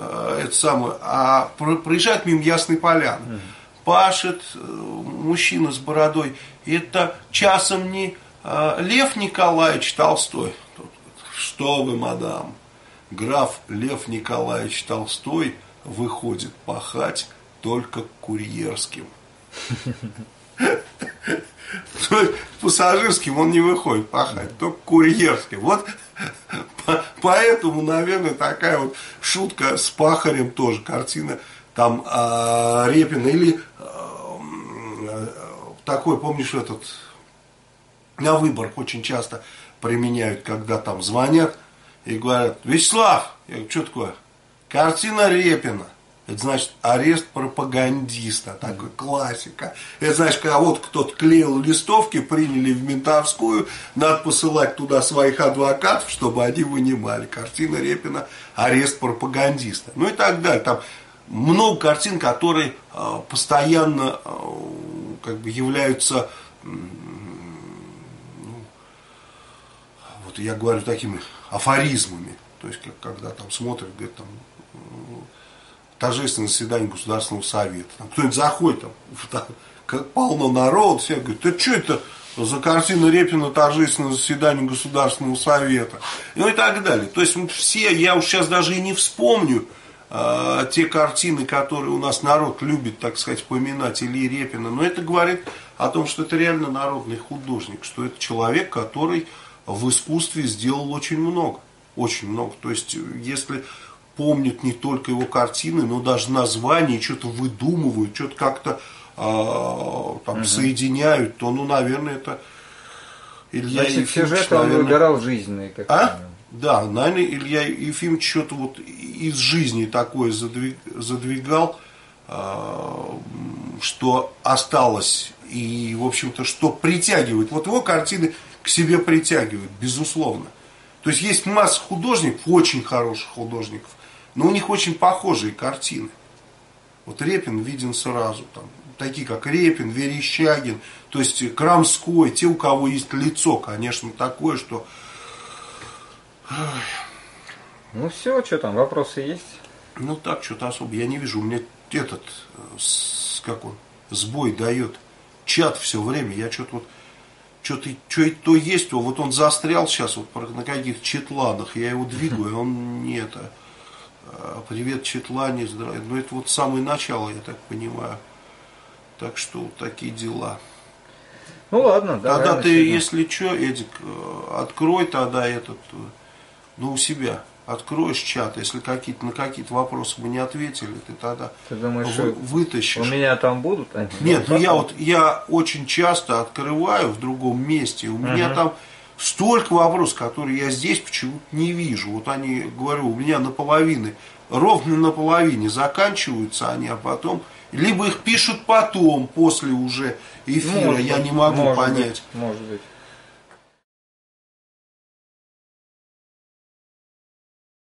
S2: проезжает мимо Ясной Поляны. Пашет мужчина с бородой. Это часом не Лев Николаевич Толстой. Что вы, мадам? Граф Лев Николаевич Толстой выходит пахать только курьерским. Пассажирским он не выходит пахать, только курьерским. Вот поэтому, наверное, такая вот шутка с пахарем тоже. Картина там Репина. Или такой, помнишь, на выборах очень часто применяют, когда там звонят и говорят: Вячеслав, я говорю, что такое? Картина Репина. Это значит арест пропагандиста, такой классика. Это значит, когда вот кто-то клеил листовки, приняли в ментовскую, надо посылать туда своих адвокатов, чтобы они вынимали. Картина Репина арест пропагандиста. Ну и так далее. Там много картин, которые постоянно как бы являются, вот я говорю, такими афоризмами. То есть, когда там смотрят, говорят, там, торжественное заседание Государственного Совета. Там кто-нибудь заходит, там полно народу, все говорят: да что это за картина Репина, торжественное заседание Государственного Совета? Ну и так далее. То есть все, я уж сейчас даже и не вспомню те картины, которые у нас народ любит, так сказать, поминать Ильи Репина. Но это говорит о том, что это реально народный художник, что это человек, который в искусстве сделал очень много. Очень много. То есть, если помнят не только его картины, но даже названия, что-то выдумывают, что-то как-то там соединяют, то, ну, наверное, это Илья
S1: Значит,
S2: Ефимович,
S1: сюжеты он
S2: наверное...
S1: выбирал жизненные. Как
S2: Да, наверное, Илья Ефимович что-то вот из жизни такое задвигал, что осталось, и, в общем-то, что притягивает. Вот его картины к себе притягивают, безусловно. То есть есть масса художников, очень хороших художников, но у них очень похожие картины. Вот Репин виден сразу, там, такие как Репин, Верещагин, то есть Крамской, те, у кого есть лицо, конечно, такое, что...
S1: Ну все, что там, вопросы есть?
S2: Ну так, что-то особо я не вижу. У меня этот, как он, сбой дает. Чат все время, я что-то вот, что-то есть, то вот он застрял сейчас вот на каких-то читланах, я его двигаю, он не это. Привет, Четлане, здравия. Ну это вот самое начало, я так понимаю. Так что вот такие дела.
S1: Ну ладно, да.
S2: Тогда ты, если что, Эдик, открой тогда этот, ну у себя. Откроешь чат, если на какие-то вопросы мы не ответили, ты тогда вытащишь.
S1: У меня там будут?
S2: Нет, ну я очень часто открываю в другом месте, у меня там столько вопросов, которые я здесь почему-то не вижу. Вот они, говорю, у меня ровно наполовине заканчиваются они, а потом, либо их пишут потом, после уже эфира, я не могу понять.
S1: Может быть.